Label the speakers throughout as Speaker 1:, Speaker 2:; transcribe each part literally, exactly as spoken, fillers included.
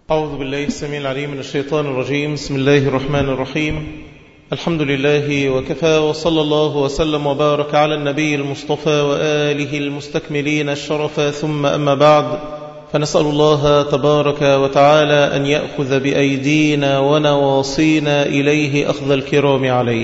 Speaker 1: أعوذ بالله السميع العليم من الشيطان الرجيم. بسم الله الرحمن الرحيم. الحمد لله وكفى، وصلى الله وسلم وبارك على النبي المصطفى وآله المستكملين الشرفا، ثم أما بعد، فنسأل الله تبارك وتعالى أن يأخذ بأيدينا ونواصينا إليه أخذ الكرام عليه.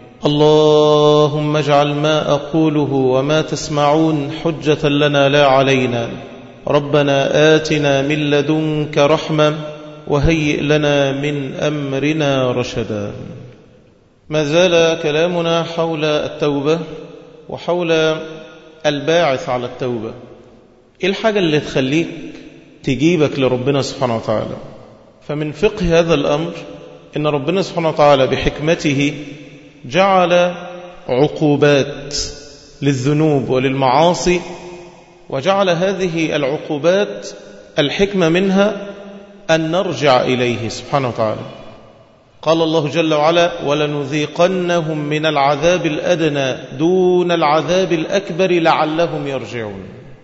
Speaker 1: اللهم اجعل ما أقوله وما تسمعون حجة لنا لا علينا. ربنا آتنا من لدنك رحمة وهيئ لنا من أمرنا رشدا. ما زال كلامنا حول التوبة وحول الباعث على التوبة. إيه الحاجة اللي تخليك تجيبك لربنا سبحانه وتعالى؟ فمن فقه هذا الأمر إن ربنا سبحانه وتعالى بحكمته جعل عقوبات للذنوب وللمعاصي، وجعل هذه العقوبات الحكمة منها أن نرجع إليه سبحانه وتعالى. قال الله جل وعلا: ولنذيقنهم من العذاب الأدنى دون العذاب الأكبر لعلهم يرجعون.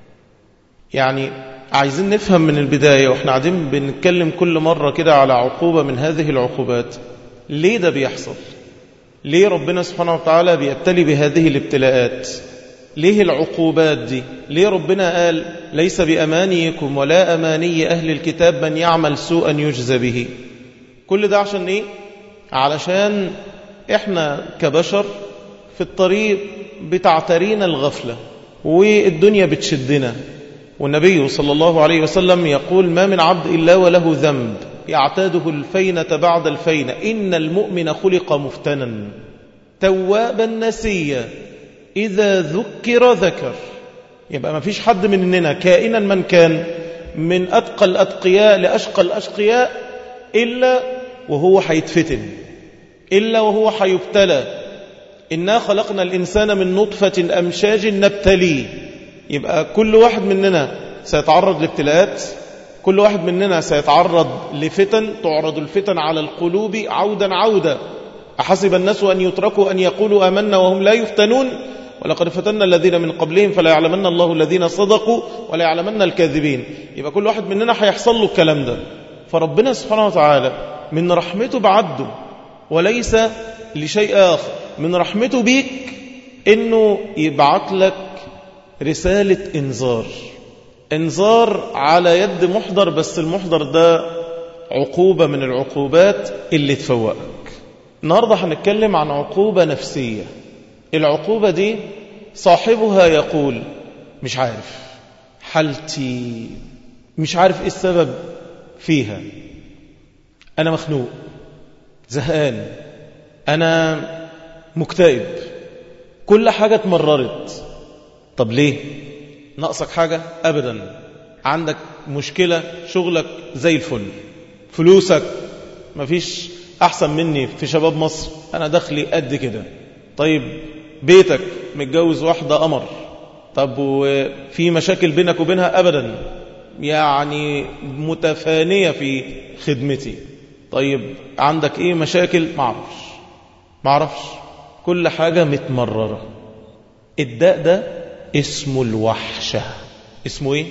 Speaker 1: يعني عايزين نفهم من البداية، وإحنا قاعدين بنتكلم كل مرة كده على عقوبة من هذه العقوبات، ليه ده بيحصل؟ ليه ربنا سبحانه وتعالى بيبتلي بهذه الابتلاءات؟ ليه العقوبات دي؟ ليه ربنا قال: ليس بأمانيكم ولا أماني أهل الكتاب من يعمل سوءا يجزى به؟ كل ده عشان إيه؟ علشان إحنا كبشر في الطريق بتعترينا الغفلة والدنيا بتشدنا، والنبي صلى الله عليه وسلم يقول: ما من عبد إلا وله ذنب يعتاده الفينة بعد الفينة، إن المؤمن خلق مفتنا توابا نسيا إذا ذكر ذكر. يبقى ما فيش حد مننا كائنا من كان، من أتقى الأتقياء لأشقى الأشقياء، إلا وهو حيتفتن، إلا وهو حيبتلى. إنا خلقنا الإنسان من نطفة أمشاج نبتليه. يبقى كل واحد مننا سيتعرض لابتلاءات، كل واحد مننا سيتعرض لفتن، تعرض الفتن على القلوب عودا عودا. أحسب الناس أن يتركوا أن يقولوا آمنا وهم لا يفتنون ولقد فتنا الذين من قبلهم فلا يعلمن الله الذين صدقوا ولا يعلمن الكاذبين. يبقى كل واحد مننا هيحصل له الكلام ده. فربنا سبحانه وتعالى من رحمته بعبده، وليس لشيء آخر، من رحمته بيك إنه يبعث لك رسالة إنذار. إنذار على يد محضر، بس المحضر ده عقوبة من العقوبات اللي تفوقك. النهاردة هنتكلم عن عقوبة نفسية. العقوبة دي صاحبها يقول: مش عارف حالتي، مش عارف إيه السبب فيها، أنا مخنوق، زهقان، أنا مكتئب، كل حاجة اتمررت. طب ليه؟ ناقصك حاجة؟ أبدا. عندك مشكلة، شغلك زي الفل، فلوسك مفيش أحسن مني في شباب مصر، أنا دخلي قد كده. طيب بيتك متجوز واحدة قمر، طب وفي مشاكل بينك وبينها؟ أبدا، يعني متفانية في خدمتي. طيب عندك إيه مشاكل؟ معرفش معرفش كل حاجة متمررة. الداء ده اسمه الوحشة. اسمه إيه؟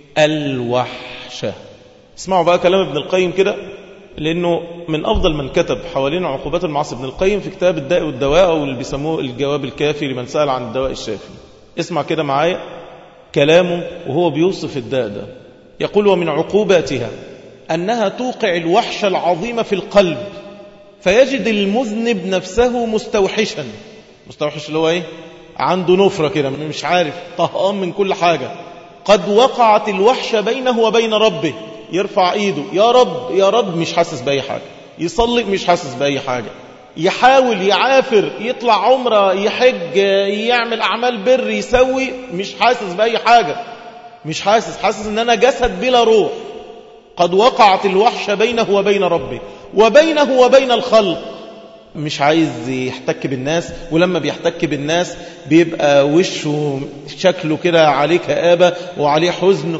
Speaker 1: الوحشة. اسمعوا بقى كلام ابن القيم كده، لأنه من أفضل من كتب حوالين عقوبات المعاصي ابن القيم في كتاب الداء والدواء، أو اللي بيسموه الجواب الكافي لمن سأل عن الدواء الشافي. اسمع كده معايا كلامه وهو بيوصف الداء ده. يقول: ومن عقوباتها أنها توقع الوحشة العظيمة في القلب، فيجد المذنب نفسه مستوحشا. مستوحش اللي هو إيه؟ عنده نفرة كده، مش عارف، طهقان من كل حاجة. قد وقعت الوحشة بينه وبين ربه، يرفع ايده: يا رب يا رب، مش حاسس بأي حاجة. يصلي مش حاسس بأي حاجة. يحاول يعافر، يطلع عمره، يحج، يعمل أعمال بر، يسوي، مش حاسس بأي حاجة. مش حاسس حاسس ان انا جسد بلا روح. قد وقعت الوحشة بينه وبين ربه وبينه وبين الخلق. مش عايز يحتك بالناس، ولما بيحتك بالناس بيبقى وشه شكله كده عليه كآبة وعليه حزن،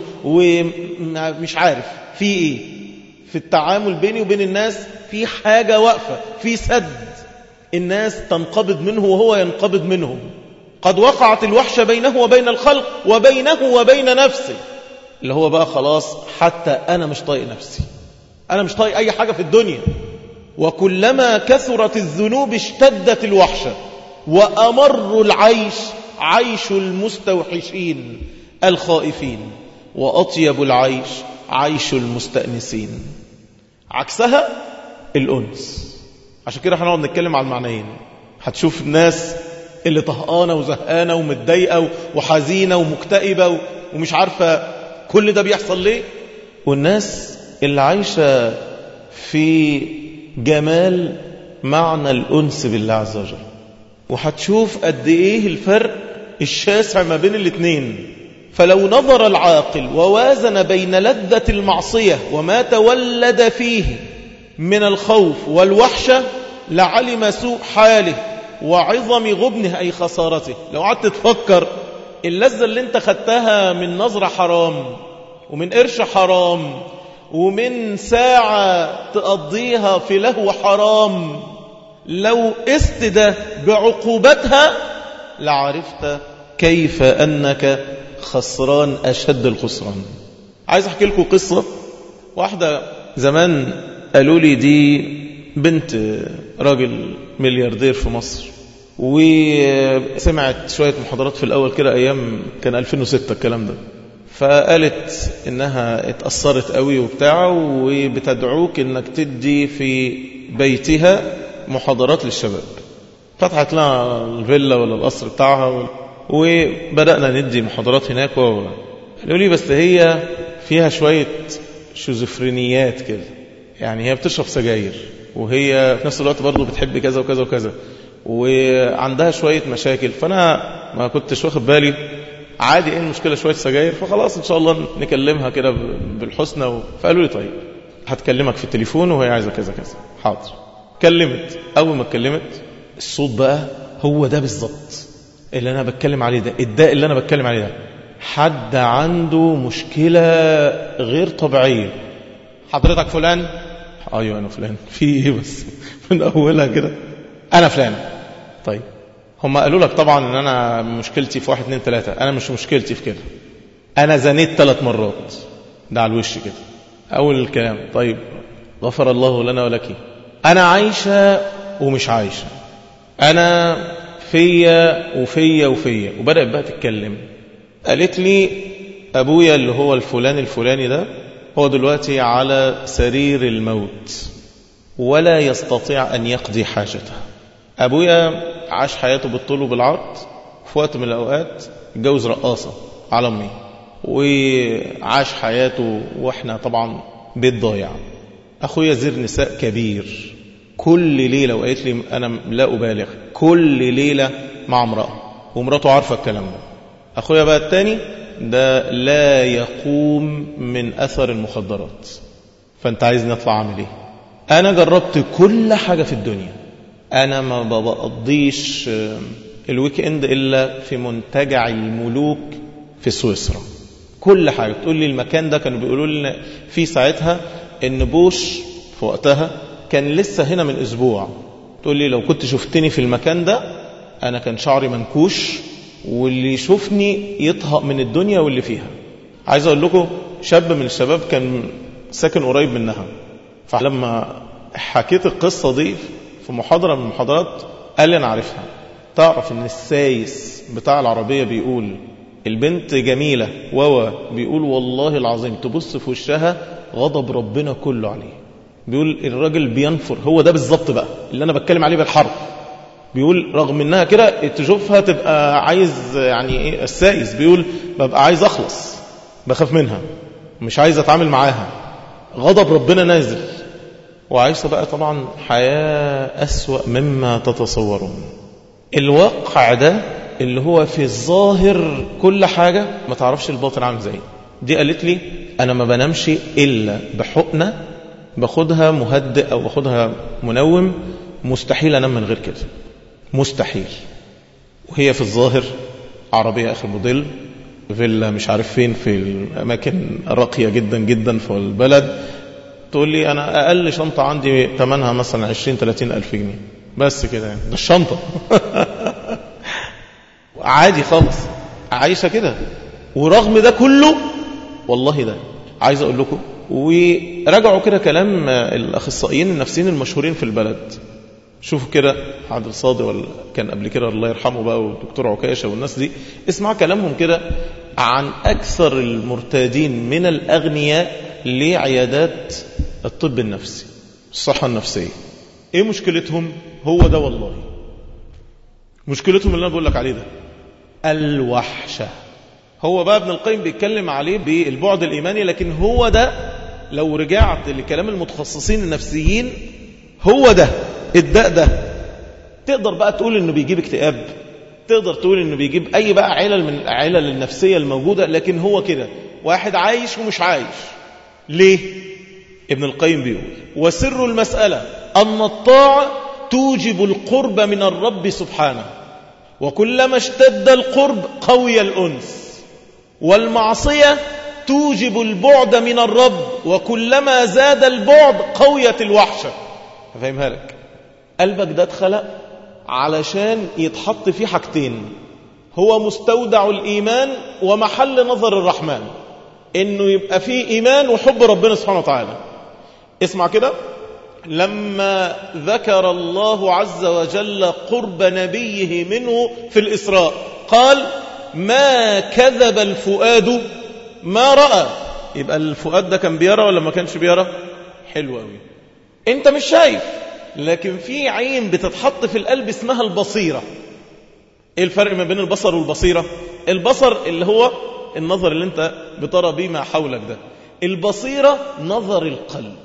Speaker 1: ومش عارف في ايه في التعامل بيني وبين الناس. في حاجة واقفة، في سد، الناس تنقبض منه وهو ينقبض منهم. قد وقعت الوحشة بينه وبين الخلق وبينه وبين نفسه، اللي هو بقى خلاص حتى أنا مش طايق نفسي، أنا مش طايق أي حاجة في الدنيا. وكلما كثرت الذنوب اشتدت الوحشة، وأمر العيش عيش المستوحشين الخائفين، وأطيب العيش عيش المستأنسين. عكسها الأنس. عشان كده احنا نقعد نتكلم على المعنيين. هتشوف الناس اللي طهقانة وزهقانة ومتضايقة وحزينة ومكتئبة ومش عارفة كل ده بيحصل ليه، والناس اللي عايشة في جمال معنى الأنس بالله عز وجل. وهتشوف قد إيه الفرق الشاسع ما بين الاثنين. فلو نظر العاقل ووازن بين لذة المعصية وما تولد فيه من الخوف والوحشة لعلم سوء حاله وعظم غبنه أي خسارته. لو قعدت تفكر اللذة اللي انت خدتها من نظرة حرام ومن قرش حرام ومن ساعة تقضيها في لهو حرام، لو قست ده بعقوبتها لعرفت كيف أنك خسران أشد الخسران. عايز أحكي لكم قصة. واحدة زمان قالوا لي دي بنت راجل ملياردير في مصر، وسمعت شوية محاضرات في الأول كده أيام كان ألفين وستة الكلام ده، فقالت إنها اتأثرت قوي وبتاع، وبتدعوك إنك تدي في بيتها محاضرات للشباب. فتحت لها الفيلا ولا القصر بتاعها وبدأنا ندي محاضرات هناك. قالوا لي بس هي فيها شوية شيزوفرينيات كده، يعني هي بتشرب سجاير وهي في نفس الوقت برضو بتحب كذا وكذا وكذا وعندها شوية مشاكل. فأنا ما كنتش واخد بالي، عادي ايه المشكلة شوية سجاير، فخلاص ان شاء الله نكلمها كده بالحسنى و... فقالوا لي طيب هتكلمك في التليفون وهي عايزة كذا كذا. حاضر. كلمت. أول ما اتكلمت الصوت بقى هو ده بالظبط اللي أنا بتكلم عليه، ده الداء اللي أنا بتكلم عليه ده. حد عنده مشكلة غير طبيعية. حضرتك فلان؟ أيوة أنا فلان. في إيه بس من أولها كده أنا فلان. طيب هم قالوا لك طبعا ان انا مشكلتي في واحد اتنين تلاتة. انا مش مشكلتي في كده، انا زنيت ثلاث مرات. ده على الوش كده اول الكلام. طيب غفر الله لنا ولك. انا عايشة ومش عايشة، انا فيا وفيا وفيا. وبدأت بقى تتكلم. قالت لي ابويا اللي هو الفلان الفلاني ده هو دلوقتي على سرير الموت ولا يستطيع ان يقضي حاجته. ابويا عاش حياته بالطول وبالعرض، في وقت من الأوقات اتجوز رقاصة على أمي، وعاش حياته وإحنا طبعا بيت ضايع. أخويا زير نساء كبير، كل ليلة، وقالت لي أنا لا أبالغ، كل ليلة مع امرأة ومراته عارفة الكلام ده. أخويا بقى التاني ده لا يقوم من أثر المخدرات. فأنت عايز نطلع عامل إيه؟ أنا جربت كل حاجة في الدنيا. أنا ما بقضيش الويك اند إلا في منتجع الملوك في سويسرا. كل حاجة تقول لي المكان ده، كانوا بيقولوا لنا في ساعتها إن بوش في وقتها كان لسه هنا من أسبوع. تقول لي لو كنت شفتني في المكان ده أنا كان شعري منكوش، واللي يشوفني يطهق من الدنيا واللي فيها. عايز أقول لكم شاب من الشباب كان ساكن قريب منها، فلما حكيت القصة دي في محاضرة من المحاضرات قال لي أنا عارفها. تعرف إن السايس بتاع العربية بيقول البنت جميلة، وهو بيقول والله العظيم تبص في وشها غضب ربنا كله عليه. بيقول الراجل بينفر. هو ده بالظبط بقى اللي أنا بتكلم عليه بالحرف. بيقول رغم إنها كده تشوفها تبقى عايز يعني إيه. السايس بيقول ببقى عايز أخلص، بخاف منها، مش عايز أتعامل معاها، غضب ربنا نازل. وعايشة بقى طبعا حياة أسوأ مما تتصورون. الواقع ده اللي هو في الظاهر كل حاجة، ما تعرفش الباطن عامل زي. دي قالت لي أنا ما بنامش إلا بحقنة باخدها مهدئ أو باخدها منوم، مستحيل أنام من غير كده، مستحيل. وهي في الظاهر عربية آخر موديل، فيلا مش عارف فين في الأماكن راقية جدا جدا في البلد. تقول لي أنا أقل شنطة عندي ثمنها مثلا عشرين ثلاثين ألف جنيه بس كده، يعني ده الشنطة عادي خالص، عايشة كده. ورغم ده كله والله ده عايز أقول لكم وراجعوا كده كلام الأخصائيين النفسيين المشهورين في البلد. شوفوا كده عادل صادق ولا كان قبل كده الله يرحمه بقى والدكتور عكاشة والناس دي، اسمع كلامهم كده عن أكثر المرتادين من الأغنياء لعيادات الطب النفسي الصحة النفسية. ايه مشكلتهم؟ هو ده والله مشكلتهم اللي انا بقول لك عليه ده، الوحشة. هو بقى ابن القيم بيتكلم عليه بالبعد الإيماني، لكن هو ده لو رجعت لكلام المتخصصين النفسيين هو ده الداء ده. تقدر بقى تقول انه بيجيب اكتئاب، تقدر تقول انه بيجيب اي بقى علل من العلل النفسية الموجودة، لكن هو كده واحد عايش ومش عايش. ليه؟ ابن القيم بيقول وسر المسألة أن الطاعة توجب القرب من الرب سبحانه، وكلما اشتد القرب قوي الأنس، والمعصية توجب البعد من الرب، وكلما زاد البعد قوية الوحشة. هفهمها لك. قلبك ده اتخلق علشان يتحط فيه حاجتين، هو مستودع الإيمان ومحل نظر الرحمن، إنه يبقى فيه إيمان وحب ربنا سبحانه وتعالى. اسمع كده، لما ذكر الله عز وجل قرب نبيه منه في الإسراء قال ما كذب الفؤاد ما رأى. يبقى الفؤاد ده كان بيرى ولا ما كانش بيرى؟ حلو قوي. انت مش شايف، لكن في عين بتتحط في القلب اسمها البصيرة. ايه الفرق ما بين البصر والبصيرة؟ البصر اللي هو النظر اللي انت بترى بيه ما حولك ده، البصيرة نظر القلب،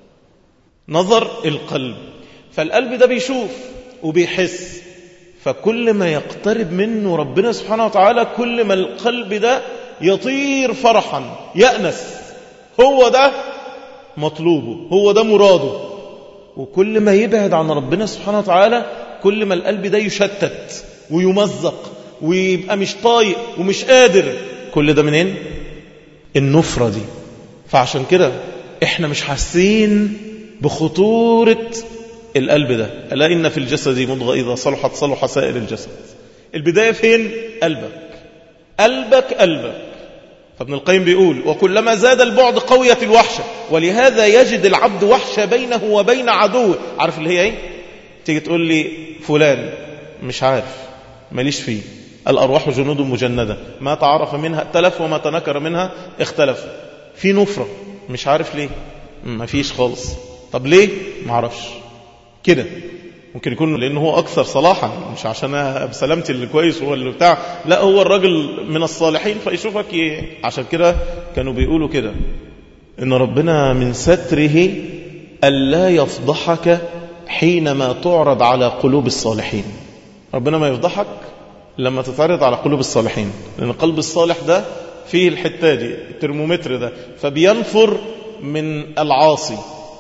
Speaker 1: نظر القلب. فالقلب ده بيشوف وبيحس، فكل ما يقترب منه ربنا سبحانه وتعالى كل ما القلب ده يطير فرحا يأنس. هو ده مطلوبه، هو ده مراده. وكل ما يبعد عن ربنا سبحانه وتعالى كل ما القلب ده يشتت ويمزق ويبقى مش طايق ومش قادر. كل ده منين؟ النفرة دي. فعشان كده احنا مش حاسين بخطورة القلب ده. ألا إن في الجسد مضغة إذا صلحت صلح سائر الجسد. البداية فين؟ قلبك قلبك قلبك. فابن القيم بيقول وكلما زاد البعد قوية الوحشة، ولهذا يجد العبد وحشة بينه وبين عدوه. عارف اللي هي ايه؟ تيجي تقول لي فلان مش عارف، ماليش فيه. الأرواح جنود مجندة، ما تعرف منها ائتلف وما تنكر منها اختلف. في نفرة مش عارف ليه، ما فيش خالص. طب ليه؟ ما عرفش كده. ممكن يكون لأنه هو أكثر صلاحا، مش عشان بسلامتي اللي كويس هو اللي بتاع، لا هو الراجل من الصالحين فيشوفك ي... عشان كده كانوا بيقولوا كده إن ربنا من ستره ألا يفضحك حينما تعرض على قلوب الصالحين. ربنا ما يفضحك لما تتعرض على قلوب الصالحين، لأن قلب الصالح ده فيه الحتة دي الترمومتر ده، فبينفر من العاصي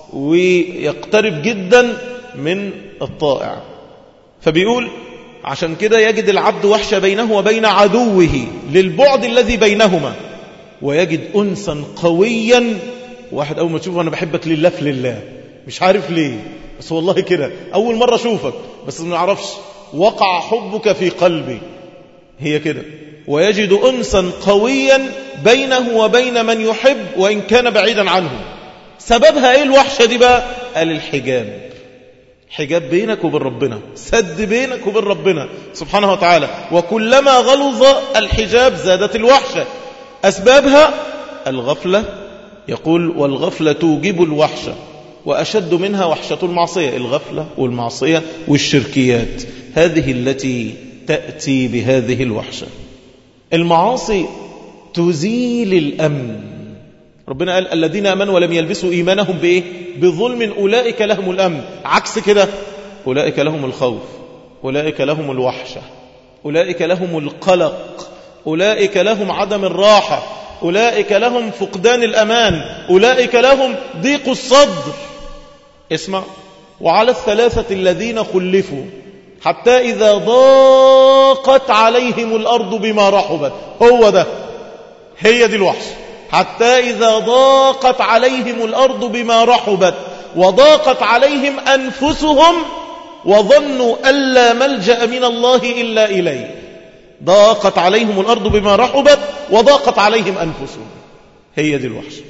Speaker 1: ويقترب جدا من الطائع. فبيقول عشان كده يجد العبد وحشة بينه وبين عدوه للبعد الذي بينهما، ويجد أنسا قويا. واحد أول ما تشوفه أنا بحبك لله في لله، مش عارف ليه بس والله كده أول مرة أشوفك بس ما نعرفش، وقع حبك في قلبي، هي كده. ويجد أنسا قويا بينه وبين من يحب وإن كان بعيدا عنه. سببها إيه الوحشة دي بقى؟ قال الحجاب، حجاب بينك وبين ربنا، سد بينك وبين ربنا سبحانه وتعالى. وكلما غلظ الحجاب زادت الوحشة. أسبابها الغفلة، يقول والغفلة توجب الوحشة، وأشد منها وحشة المعصية. الغفلة والمعصية والشركيات هذه التي تأتي بهذه الوحشة. المعاصي تزيل الأمن. ربنا قال الذين آمنوا ولم يلبسوا إيمانهم بإيه؟ بظلم أولئك لهم الأمن. عكس كده أولئك لهم الخوف، أولئك لهم الوحشة، أولئك لهم القلق، أولئك لهم عدم الراحة، أولئك لهم فقدان الأمان، أولئك لهم ضيق الصدر. اسمع، وعلى الثلاثة الذين خلفوا حتى إذا ضاقت عليهم الأرض بما رحبت. هو ده، هي دي الوحشة. حتى إذا ضاقت عليهم الأرض بما رحبت وضاقت عليهم أنفسهم وظنوا أن لا ملجأ من الله إلا إليه. ضاقت عليهم الأرض بما رحبت وضاقت عليهم أنفسهم، هي دي الوحشة.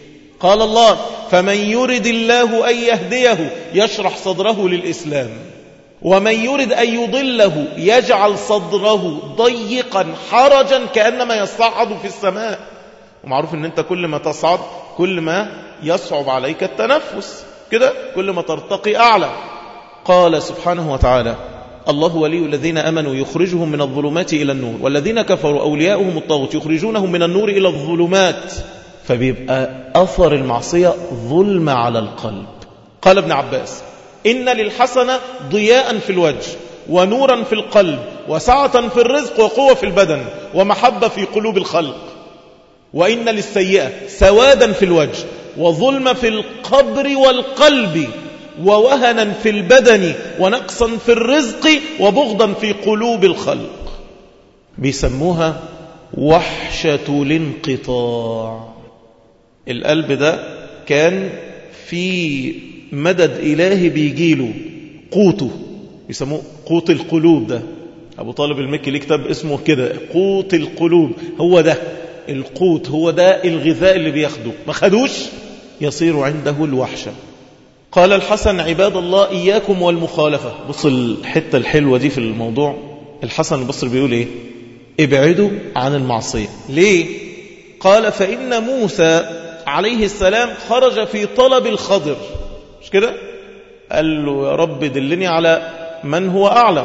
Speaker 1: قال الله فمن يرد الله أن يهديه يشرح صدره للإسلام ومن يرد أن يضله يجعل صدره ضيقا حرجا كأنما يصعد في السماء. ومعروف ان انت كل ما تصعد كل ما يصعب عليك التنفس كده، كل ما ترتقي أعلى. قال سبحانه وتعالى الله ولي الذين أمنوا يخرجهم من الظلمات إلى النور والذين كفروا أولياؤهم الطاغوت يخرجونهم من النور إلى الظلمات. فبيبقى أثر المعصية ظلم على القلب. قال ابن عباس إن للحسنة ضياء في الوجه ونورا في القلب وسعة في الرزق وقوة في البدن ومحبة في قلوب الخلق، وإن للسيئة سوادا في الوجه وظلم في القبر والقلب ووهنا في البدن ونقصا في الرزق وبغضا في قلوب الخلق. بيسموها وحشة الانقطاع. القلب ده كان في مدد إلهي بيجيله قوته، بيسموه قوت القلوب. ده أبو طالب المكي ليه كتاب اسمه كده قوت القلوب. هو ده القوت، هو ده الغذاء اللي بياخده، ما خدوش يصير عنده الوحشة. قال الحسن عباد الله إياكم والمخالفة. بص الحتة الحلوة دي في الموضوع. الحسن البصري بيقول إيه؟ ابعدوا عن المعصية. ليه؟ قال فإن موسى عليه السلام خرج في طلب الخضر، مش كده؟ قال له يا رب دلني على من هو أعلم،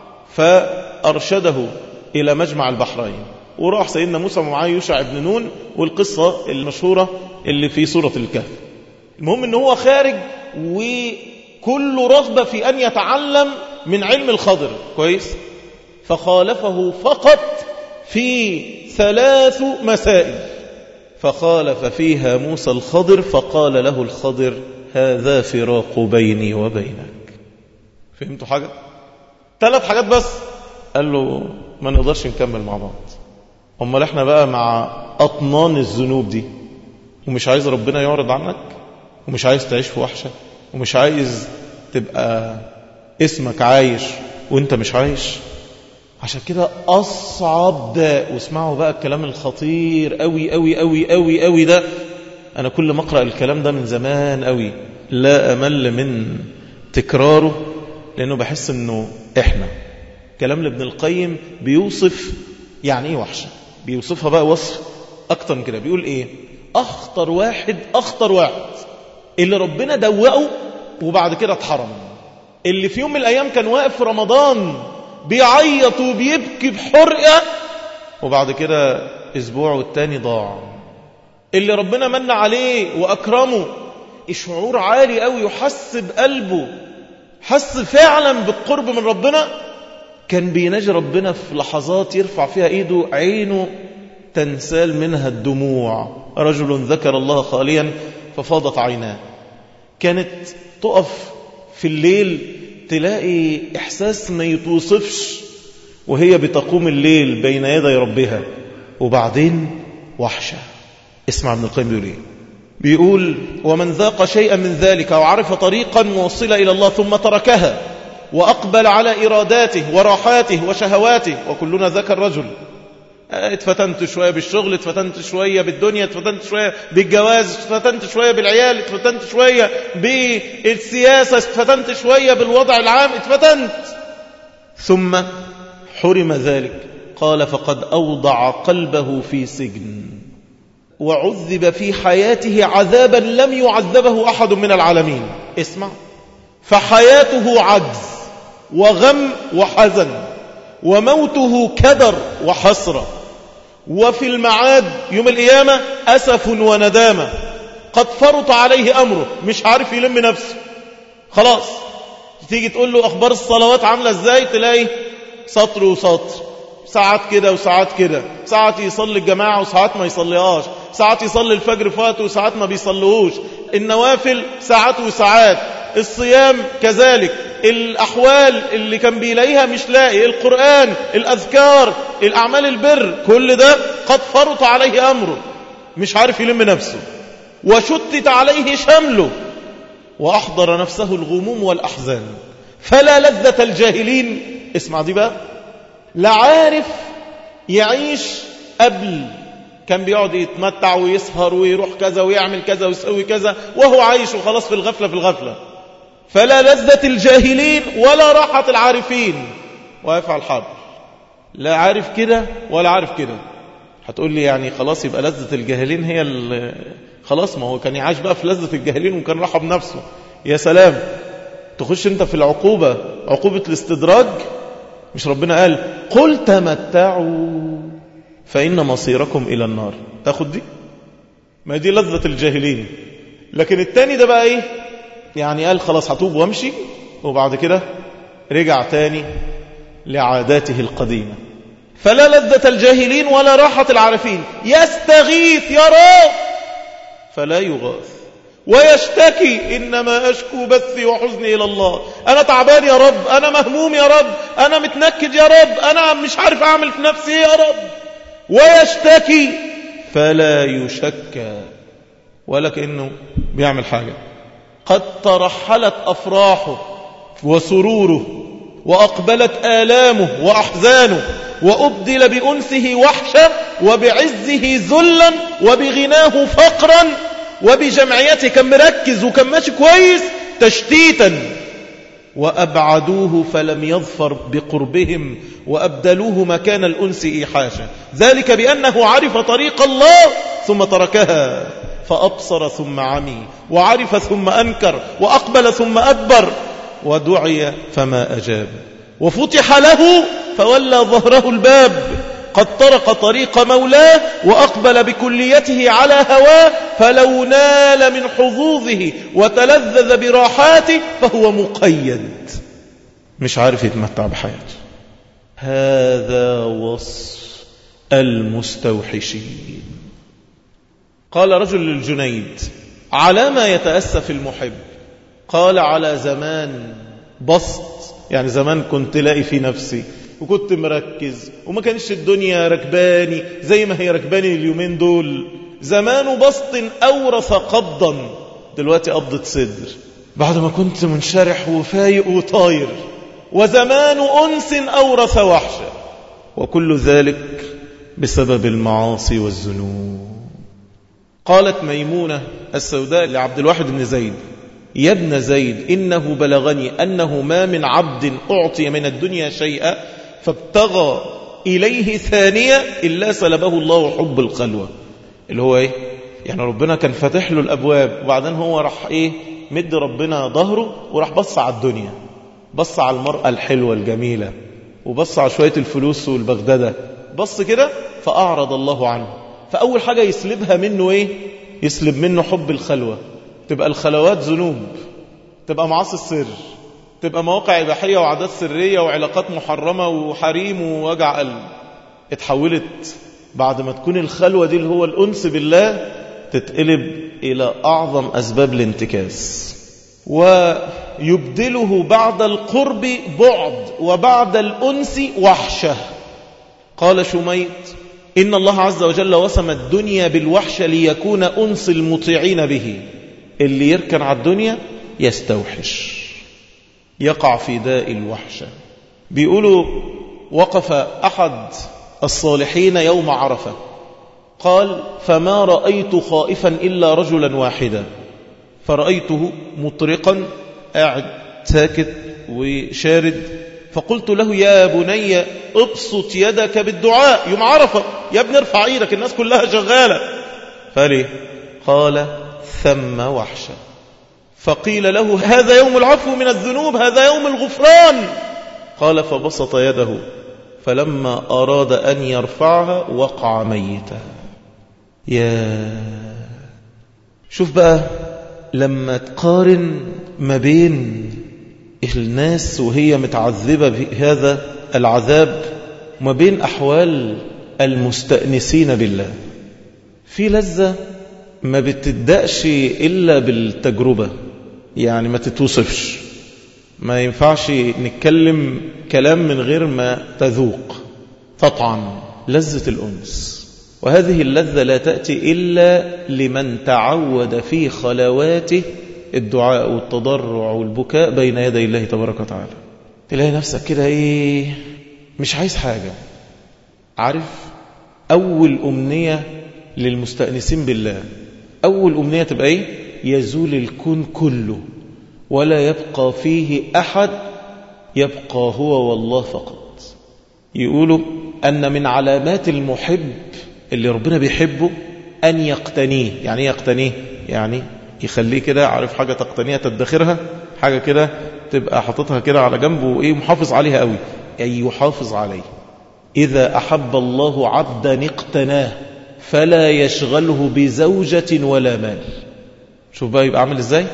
Speaker 1: فأرشده إلى مجمع البحرين. وراح سيدنا موسى ومعاه يوشع بن نون والقصة المشهورة اللي في سورة الكهف. المهم أنه هو خارج وكل رغبة في أن يتعلم من علم الخضر كويس. فخالفه فقط في ثلاث مسائل، فخالف فيها موسى الخضر فقال له الخضر هذا فراق بيني وبينك. فهمتوا حاجة؟ ثلاث حاجات بس. قال له ما نقدرش نكمل مع بعض. أمال احنا بقى مع أطنان الذنوب دي، ومش عايز ربنا يعرض عنك، ومش عايز تعيش في وحشة، ومش عايز تبقى اسمك عايش وانت مش عايش. عشان كده أصعب داء. واسمعوا بقى الكلام الخطير قوي قوي قوي قوي قوي ده. أنا كل ما أقرأ الكلام ده من زمان قوي لا أمل من تكراره، لأنه بحس أنه إحنا كلام لابن القيم بيوصف يعني إيه وحشة. بيوصفها بقى وصف أكتر من كده. بيقول إيه؟ أخطر واحد أخطر واحد اللي ربنا دوقه وبعد كده اتحرم، اللي في يوم من الأيام كان واقف في رمضان بيعيط وبيبكي بحرقة وبعد كده أسبوع والتاني ضاع، اللي ربنا من عليه وأكرمه شعور عالي قوي يحس بقلبه، حس فعلا بالقرب من ربنا، كان بيناجي ربنا في لحظات يرفع فيها ايده عينه تنسال منها الدموع. رجل ذكر الله خاليا ففاضت عيناه. كانت تقف في الليل تلاقي إحساس ما يتوصفش وهي بتقوم الليل بين يدي ربها، وبعدين وحشة. اسمع ابن القيم بيقول ايه؟ بيقول ومن ذاق شيئا من ذلك وعرف طريقا موصلة إلى الله ثم تركها وأقبل على إراداته وراحاته وشهواته، وكلنا ذاك الرجل. اتفتنت شوية بالشغل، اتفتنت شوية بالدنيا، اتفتنت شوية بالجواز، اتفتنت شوية بالعيال، اتفتنت شوية بالسياسة، اتفتنت شوية بالوضع العام، اتفتنت ثم حرم ذلك. قال فقد أوضع قلبه في سجن وعذب في حياته عذابا لم يعذبه أحد من العالمين. اسمع، فحياته عجز وغم وحزن وموته كدر وحسرة، وفي المعاد يوم القيامة أسف وندامة. قد فرط عليه أمره، مش عارف يلم نفسه خلاص. تيجي تقول له أخبار الصلوات عاملة إزاي، تلاقي سطر وسطر، ساعات كده وساعات كده، ساعات يصلي الجماعة وساعات ما يصليهاش، ساعات يصلي الفجر فاته وساعات ما بيصليهوش، النوافل ساعات وساعات، الصيام كذلك، الأحوال اللي كان بيلاقيها مش لاقي، القرآن، الأذكار، الأعمال البر، كل ده قد فرط عليه أمره، مش عارف يلم نفسه، وشتت عليه شمله، وأحضر نفسه الغموم والأحزان، فلا لذة الجاهلين. اسمع دي بقى، لا عارف يعيش قبل كان بيقعد يتمتع ويسهر ويروح كذا ويعمل كذا ويسوي كذا وهو عايش وخلاص في الغفلة في الغفلة. فلا لذة الجاهلين ولا راحة العارفين. ويفعل حاضر، لا عارف كده ولا عارف كده. هتقول لي يعني خلاص يبقى لذة الجاهلين هي خلاص، ما هو كان يعيش بقى في لذة الجاهلين وكان راحة بنفسه. يا سلام، تخش انت في العقوبة، عقوبة الاستدراج. مش ربنا قال قل تمتعوا فإن مصيركم إلى النار؟ تاخد دي؟ ما دي لذة الجاهلين. لكن التاني ده بقى ايه؟ يعني قال خلاص هتوب وامشي، وبعد كده رجع تاني لعاداته القديمة. فلا لذة الجاهلين ولا راحة العارفين. يستغيث يا رب فلا يغاث، ويشتكي إنما أشكو بثي وحزني إلى الله. أنا تعبان يا رب، أنا مهموم يا رب، أنا متنكد يا رب، أنا مش عارف أعمل في نفسي يا رب. ويشتكي فلا يشكى، ولا كأنه بيعمل حاجة. قد ترحلت أفراحه وسروره، وأقبلت آلامه وأحزانه، وأبدل بأنسه وحشة، وبعزه ذلا، وبغناه فقرا، وبجمعيته كان مركز وكان ماشي كويس تشتيتا. وأبعدوه فلم يظفر بقربهم، وأبدلوه مكان الأنس إيحاشا. ذلك بأنه عرف طريق الله ثم تركها، فأبصر ثم عمي، وعرف ثم أنكر، وأقبل ثم أدبر، ودعي فما أجاب، وفتح له فولى ظهره الباب. قد طرق طريق مولاه، وأقبل بكليته على هواه، فلو نال من حظوظه وتلذذ براحاته فهو مقيد، مش عارف يتمتع بحياته. هذا وصف المستوحشين. قال رجل للجنيد على ما يتأسف المحب؟ قال على زمان بسط، يعني زمان كنت لاقي في نفسي وكنت مركز وما كانش الدنيا ركباني زي ما هي ركباني اليومين دول. زمان بسط أورث قبضا، دلوقتي قبضة صدر بعد ما كنت منشرح وفايق وطاير. وزمان أنس أورث وحشة، وكل ذلك بسبب المعاصي والذنوب. قالت ميمونة السوداء لعبد الواحد بن زيد يا ابن زيد إنه بلغني أنه ما من عبد أعطي من الدنيا شيئا فابتغى إليه ثانية إلا سلبه الله حب الخلوة. اللي هو إيه؟ يعني ربنا كان فاتح له الأبواب، وبعدين هو راح إيه؟ مد ربنا ظهره وراح بص على الدنيا، بص على المرأة الحلوة الجميلة، وبص على شوية الفلوس والبغدادة، بص كده فأعرض الله عنه. فأول حاجة يسلبها منه إيه؟ يسلب منه حب الخلوة. تبقى الخلوات ذنوب، تبقى معاصي السر، تبقى مواقع إباحية وعادات سرية وعلاقات محرمة وحريم ووجع قلب. اتحولت بعد ما تكون الخلوة دي اللي هو الأنس بالله تتقلب إلى أعظم أسباب الانتكاس. ويبدله بعد القرب بعد، وبعد الأنس وحشة. قال شميت إن الله عز وجل وسم الدنيا بالوحشة ليكون أنس المطيعين به. اللي يركن على الدنيا يستوحش، يقع في داء الوحشة. بيقولوا وقف أحد الصالحين يوم عرفة قال فما رأيت خائفا إلا رجلا واحدا، فرأيته مطرقا قاعد ساكت وشارد، فقلت له يا بني ابسط يدك بالدعاء يوم عرفة، يا ابن ارفع ايدك الناس كلها شغالة. فليه؟ قال ثم وحشة. فقيل له هذا يوم العفو من الذنوب، هذا يوم الغفران. قال فبسط يده، فلما أراد أن يرفعها وقع ميتا. يا شوف بقى لما تقارن ما بين الناس وهي متعذبة بهذا العذاب وما بين أحوال المستأنسين بالله. في لذة ما بتدأش إلا بالتجربة، يعني ما تتوصفش، ما ينفعش نتكلم كلام من غير ما تذوق تطعم لذة الأنس. وهذه اللذة لا تأتي إلا لمن تعود في خلواته الدعاء والتضرع والبكاء بين يدي الله تبارك وتعالى. تلاقي نفسك كده إيه؟ مش عايز حاجة. عارف أول أمنية للمستأنسين بالله. أول أمنية تبقى إيه؟ يزول الكون كله ولا يبقى فيه أحد، يبقى هو والله فقط. يقولوا أن من علامات المحب اللي ربنا بيحبه أن يقتنيه. يعني يقتنيه يعني يخليه كده، عارف حاجة تقتنيها تدخرها، حاجة كده تبقى حاططها كده على جنبه وإيه محافظ عليها قوي، أي يحافظ عليه. إذا أحب الله عبدا اقتناه فلا يشغله بزوجة ولا مال. شوف بقى يبقى عامل إزاي؟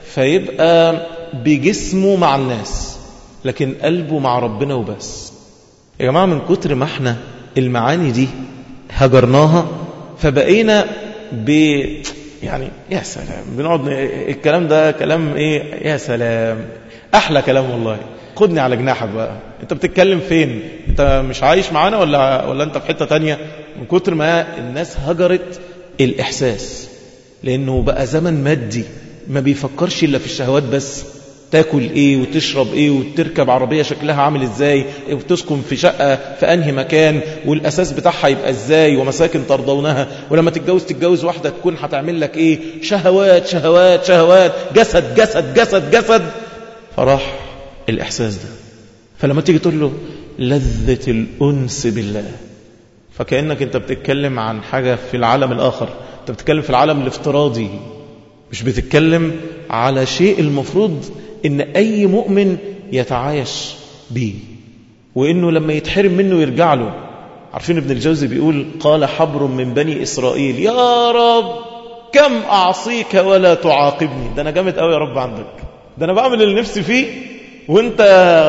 Speaker 1: فيبقى بجسمه مع الناس لكن قلبه مع ربنا وبس. يا جماعة من كتر ما احنا المعاني دي هجرناها فبقينا ب يعني يا سلام بنقعد الكلام ده كلام ايه، يا سلام احلى كلام والله، خدني على جناحك بقى، انت بتتكلم فين؟ انت مش عايش معانا ولا ولا انت في حتة تانية؟ من كتر ما الناس هجرت الاحساس، لانه بقى زمن مادي ما بيفكرش الا في الشهوات بس. تاكل ايه وتشرب ايه وتركب عربية شكلها عامل ازاي وتسكن في شقة في انهي مكان والاساس بتاعها يبقى ازاي ومساكن ترضونها، ولما تتجوز تتجوز واحدة تكون هتعمل لك ايه، شهوات شهوات شهوات، جسد جسد جسد جسد. فراح الاحساس ده. فلما تيجي تقول له لذة الانس بالله، فكأنك انت بتتكلم عن حاجة في العالم الاخر، انت بتتكلم في العالم الافتراضي، مش بتتكلم على شيء المفروض ان اي مؤمن يتعايش به، وانه لما يتحرم منه يرجع له. عارفين ابن الجوزي بيقول قال حبر من بني اسرائيل يا رب كم اعصيك ولا تعاقبني. ده انا جامد قوي يا رب عندك، ده انا بعمل اللي نفسي فيه وانت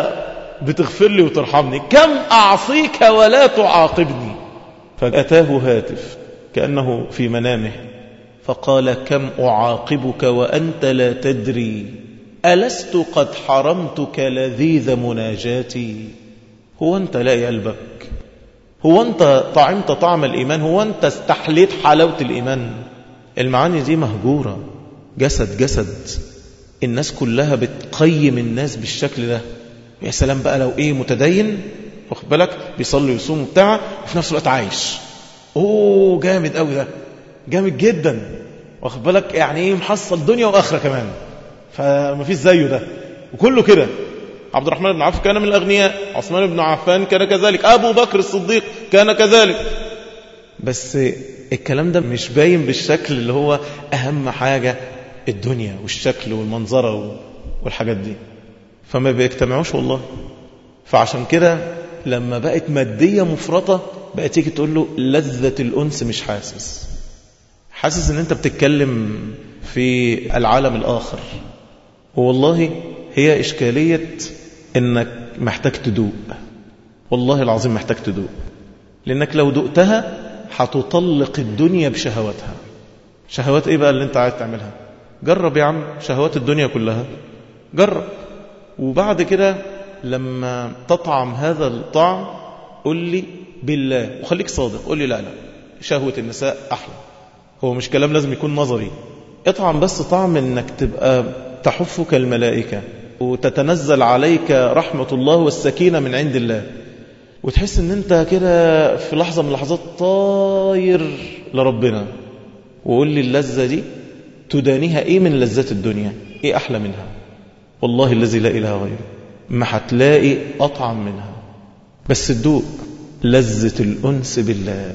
Speaker 1: بتغفر لي وترحمني، كم اعصيك ولا تعاقبني. فاتاه هاتف كأنه في منامه فقال كم أعاقبك وأنت لا تدري، ألست قد حرمتك لذيذ مناجاتي. هو أنت لاقي قلبك؟ هو أنت طعمت طعم الإيمان؟ هو أنت استحليت حلاوة الإيمان؟ المعاني دي مهجورة. جسد جسد، الناس كلها بتقيم الناس بالشكل ده. يا سلام بقى لو إيه متدين واخد بالك بيصلي ويصوم بتاعه وفي نفس الوقت عايش، أوه جامد قوي ده، جامد جدا واخد بالك، يعني ايه محصل دنيا واخره كمان، فما فيش زيه ده وكله كده. عبد الرحمن بن عوف كان من الاغنياء، عثمان بن عفان كان كذلك، ابو بكر الصديق كان كذلك. بس الكلام ده مش باين بالشكل اللي هو اهم حاجه الدنيا والشكل والمنظره والحاجات دي، فما بيجتمعوش والله. فعشان كده لما بقت ماديه مفرطه بقت تيجي تقول له لذة الانس، مش حاسس حاسس ان انت بتتكلم في العالم الاخر. والله هي اشكالية انك محتاج تدوق، والله العظيم محتاج تدوق، لانك لو دقتها هتطلق الدنيا بشهواتها. شهوات ايه بقى اللي انت عايز تعملها؟ جرب يا عم شهوات الدنيا كلها، جرب، وبعد كده لما تطعم هذا الطعم قل لي بالله وخليك صادق، قل لي لا لا شهوة النساء احلى. هو مش كلام لازم يكون نظري، اطعم بس طعم انك تبقى تحفك الملائكة وتتنزل عليك رحمة الله والسكينة من عند الله، وتحس ان انت كده في لحظة من اللحظات طاير لربنا. وقول لي اللذة دي تدانيها ايه من لذات الدنيا؟ ايه احلى منها؟ والله الذي لا اله غيره ما هتلاقي اطعم منها. بس تدوق لذة الانس بالله.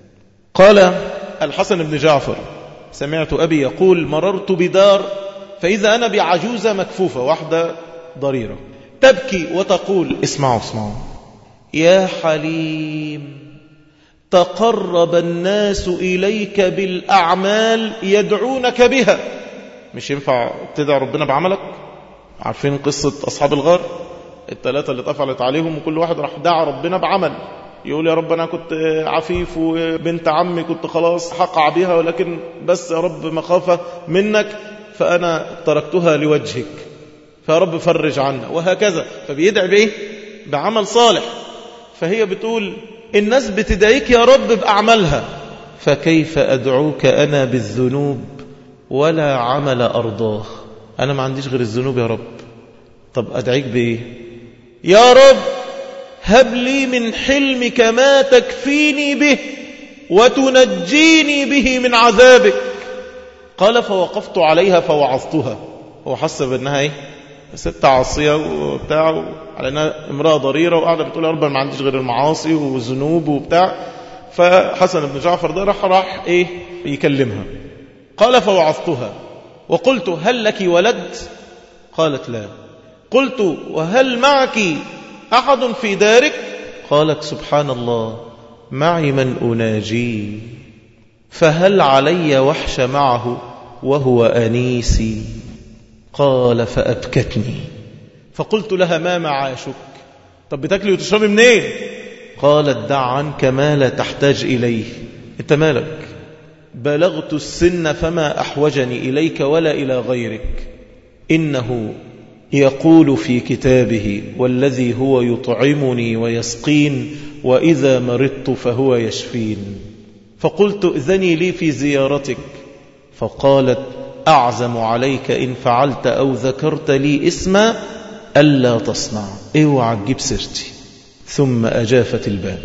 Speaker 1: قال الحسن بن جعفر سمعت أبي يقول مررت بدار فإذا أنا بعجوزة مكفوفة، واحدة ضريرة تبكي وتقول اسمعوا اسمعوا يا حليم تقرب الناس إليك بالأعمال يدعونك بها. مش ينفع تدعى ربنا بعملك؟ عارفين قصة أصحاب الغار الثلاثة اللي اتقفلت عليهم وكل واحد راح دعا ربنا بعمل، يقول يا رب أنا كنت عفيف وبنت عمي كنت خلاص حقع بها، ولكن بس يا رب مخافة منك فأنا تركتها لوجهك فيا رب فرج عنا، وهكذا. فبيدعي بإيه؟ بعمل صالح. فهي بتقول الناس بتدعيك يا رب بأعمالها، فكيف أدعوك أنا بالذنوب ولا عمل أرضاه؟ أنا ما عنديش غير الذنوب يا رب، طب أدعيك بإيه؟ يا رب هب لي من حلمك ما تكفيني به وتنجيني به من عذابك. قال فوقفت عليها فوعظتها. هو حس بأنها ايه ست عاصية وبتاع، على أنها امرأة ضريرة وقاعدة بتقول يا رب ما عنديش غير المعاصي والذنوب وبتاع. فحسن بن جعفر ده راح راح ايه يكلمها. قال فوعظتها وقلت هل لك ولد؟ قالت لا. قلت وهل معك أحد في دارك؟ قالت سبحان الله معي من أناجي، فهل علي وحش معه وهو أنيسي؟ قال فأبكتني. فقلت لها ما معاشك؟ طب بتاكلي وتشربي منين؟ قالت دع عنك ما لا تحتاج إليه. انت مالك؟ بلغت السن فما أحوجني إليك ولا إلى غيرك. إنه يقول في كتابه والذي هو يطعمني ويسقين وإذا مرضت فهو يشفين. فقلت إذني لي في زيارتك. فقالت أعزم عليك إن فعلت أو ذكرت لي اسما ألا تصنع، اوعى تجيب سيرتي. ثم أجافت الباب.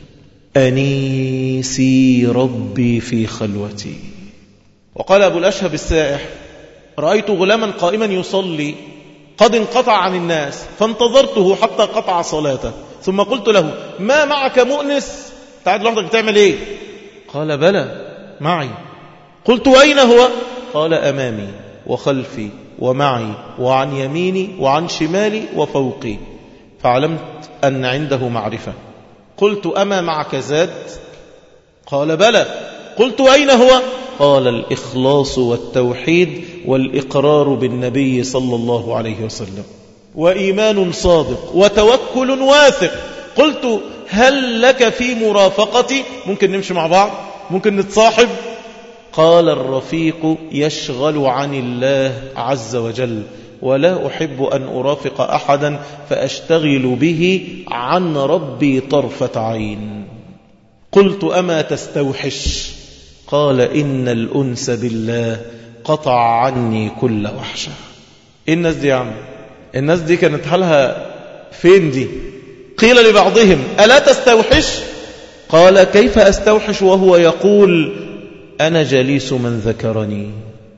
Speaker 1: أنيسي ربي في خلوتي. وقال أبو الأشهب السائح رأيت غلاما قائما يصلي قد انقطع عن الناس فانتظرته حتى قطع صلاته، ثم قلت له ما معك مؤنس؟ تعال لوحدك بتعمل ايه؟ قال بلى معي. قلت وأين هو؟ قال أمامي وخلفي ومعي وعن يميني وعن شمالي وفوقي. فعلمت أن عنده معرفة. قلت أما معك زاد؟ قال بلى. قلت أين هو؟ قال الإخلاص والتوحيد والإقرار بالنبي صلى الله عليه وسلم وإيمان صادق وتوكل واثق. قلت هل لك في مرافقتي؟ ممكن نمشي مع بعض؟ ممكن نتصاحب؟ قال الرفيق يشغل عن الله عز وجل ولا أحب أن أرافق أحدا فأشتغل به عن ربي طرفة عين. قلت أما تستوحش؟ قال إن الأنس بالله قطع عني كل وحشة. إيه الناس دي يا عم؟ الناس دي كانت حالها فين دي؟ قيل لبعضهم ألا تستوحش؟ قال كيف أستوحش وهو يقول أنا جليس من ذكرني.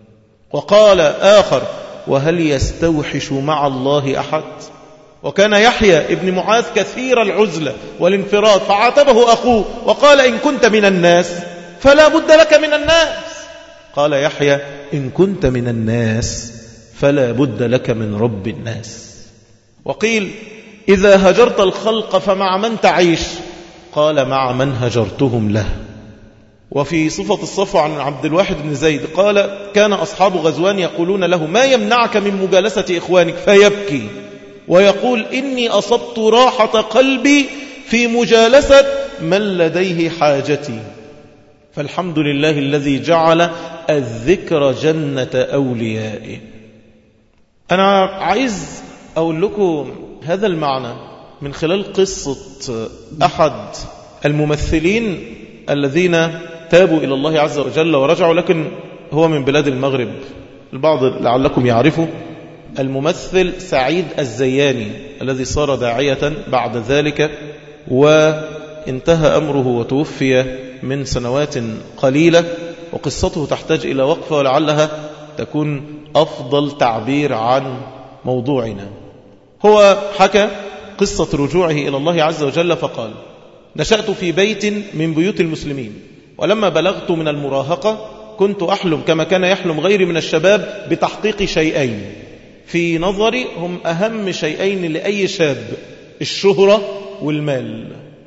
Speaker 1: وقال آخر وهل يستوحش مع الله أحد؟ وكان يحيى ابن معاذ كثير العزلة والانفراد، فعاتبه أخوه وقال إن كنت من الناس فلا بد لك من الناس. قال يحيى إن كنت من الناس فلا بد لك من رب الناس. وقيل إذا هجرت الخلق فمع من تعيش؟ قال مع من هجرتهم له. وفي صفة الصفوة عن عبد الواحد بن زيد قال كان أصحاب غزوان يقولون له ما يمنعك من مجالسة إخوانك؟ فيبكي ويقول إني أصبت راحة قلبي في مجالسة من لديه حاجتي. فالحمد لله الذي جعل الذكر جنة أوليائه. أنا عايز أقول لكم هذا المعنى من خلال قصة أحد الممثلين الذين تابوا إلى الله عز وجل ورجعوا، لكن هو من بلاد المغرب. البعض لعلكم يعرفوا الممثل سعيد الزياني الذي صار داعية بعد ذلك وانتهى أمره وتوفي من سنوات قليلة، وقصته تحتاج إلى وقفة ولعلها تكون أفضل تعبير عن موضوعنا. هو حكى قصة رجوعه إلى الله عز وجل فقال نشأت في بيت من بيوت المسلمين، ولما بلغت من المراهقة كنت أحلم كما كان يحلم غيري من الشباب بتحقيق شيئين في نظري هم أهم شيئين لأي شاب: الشهرة والمال.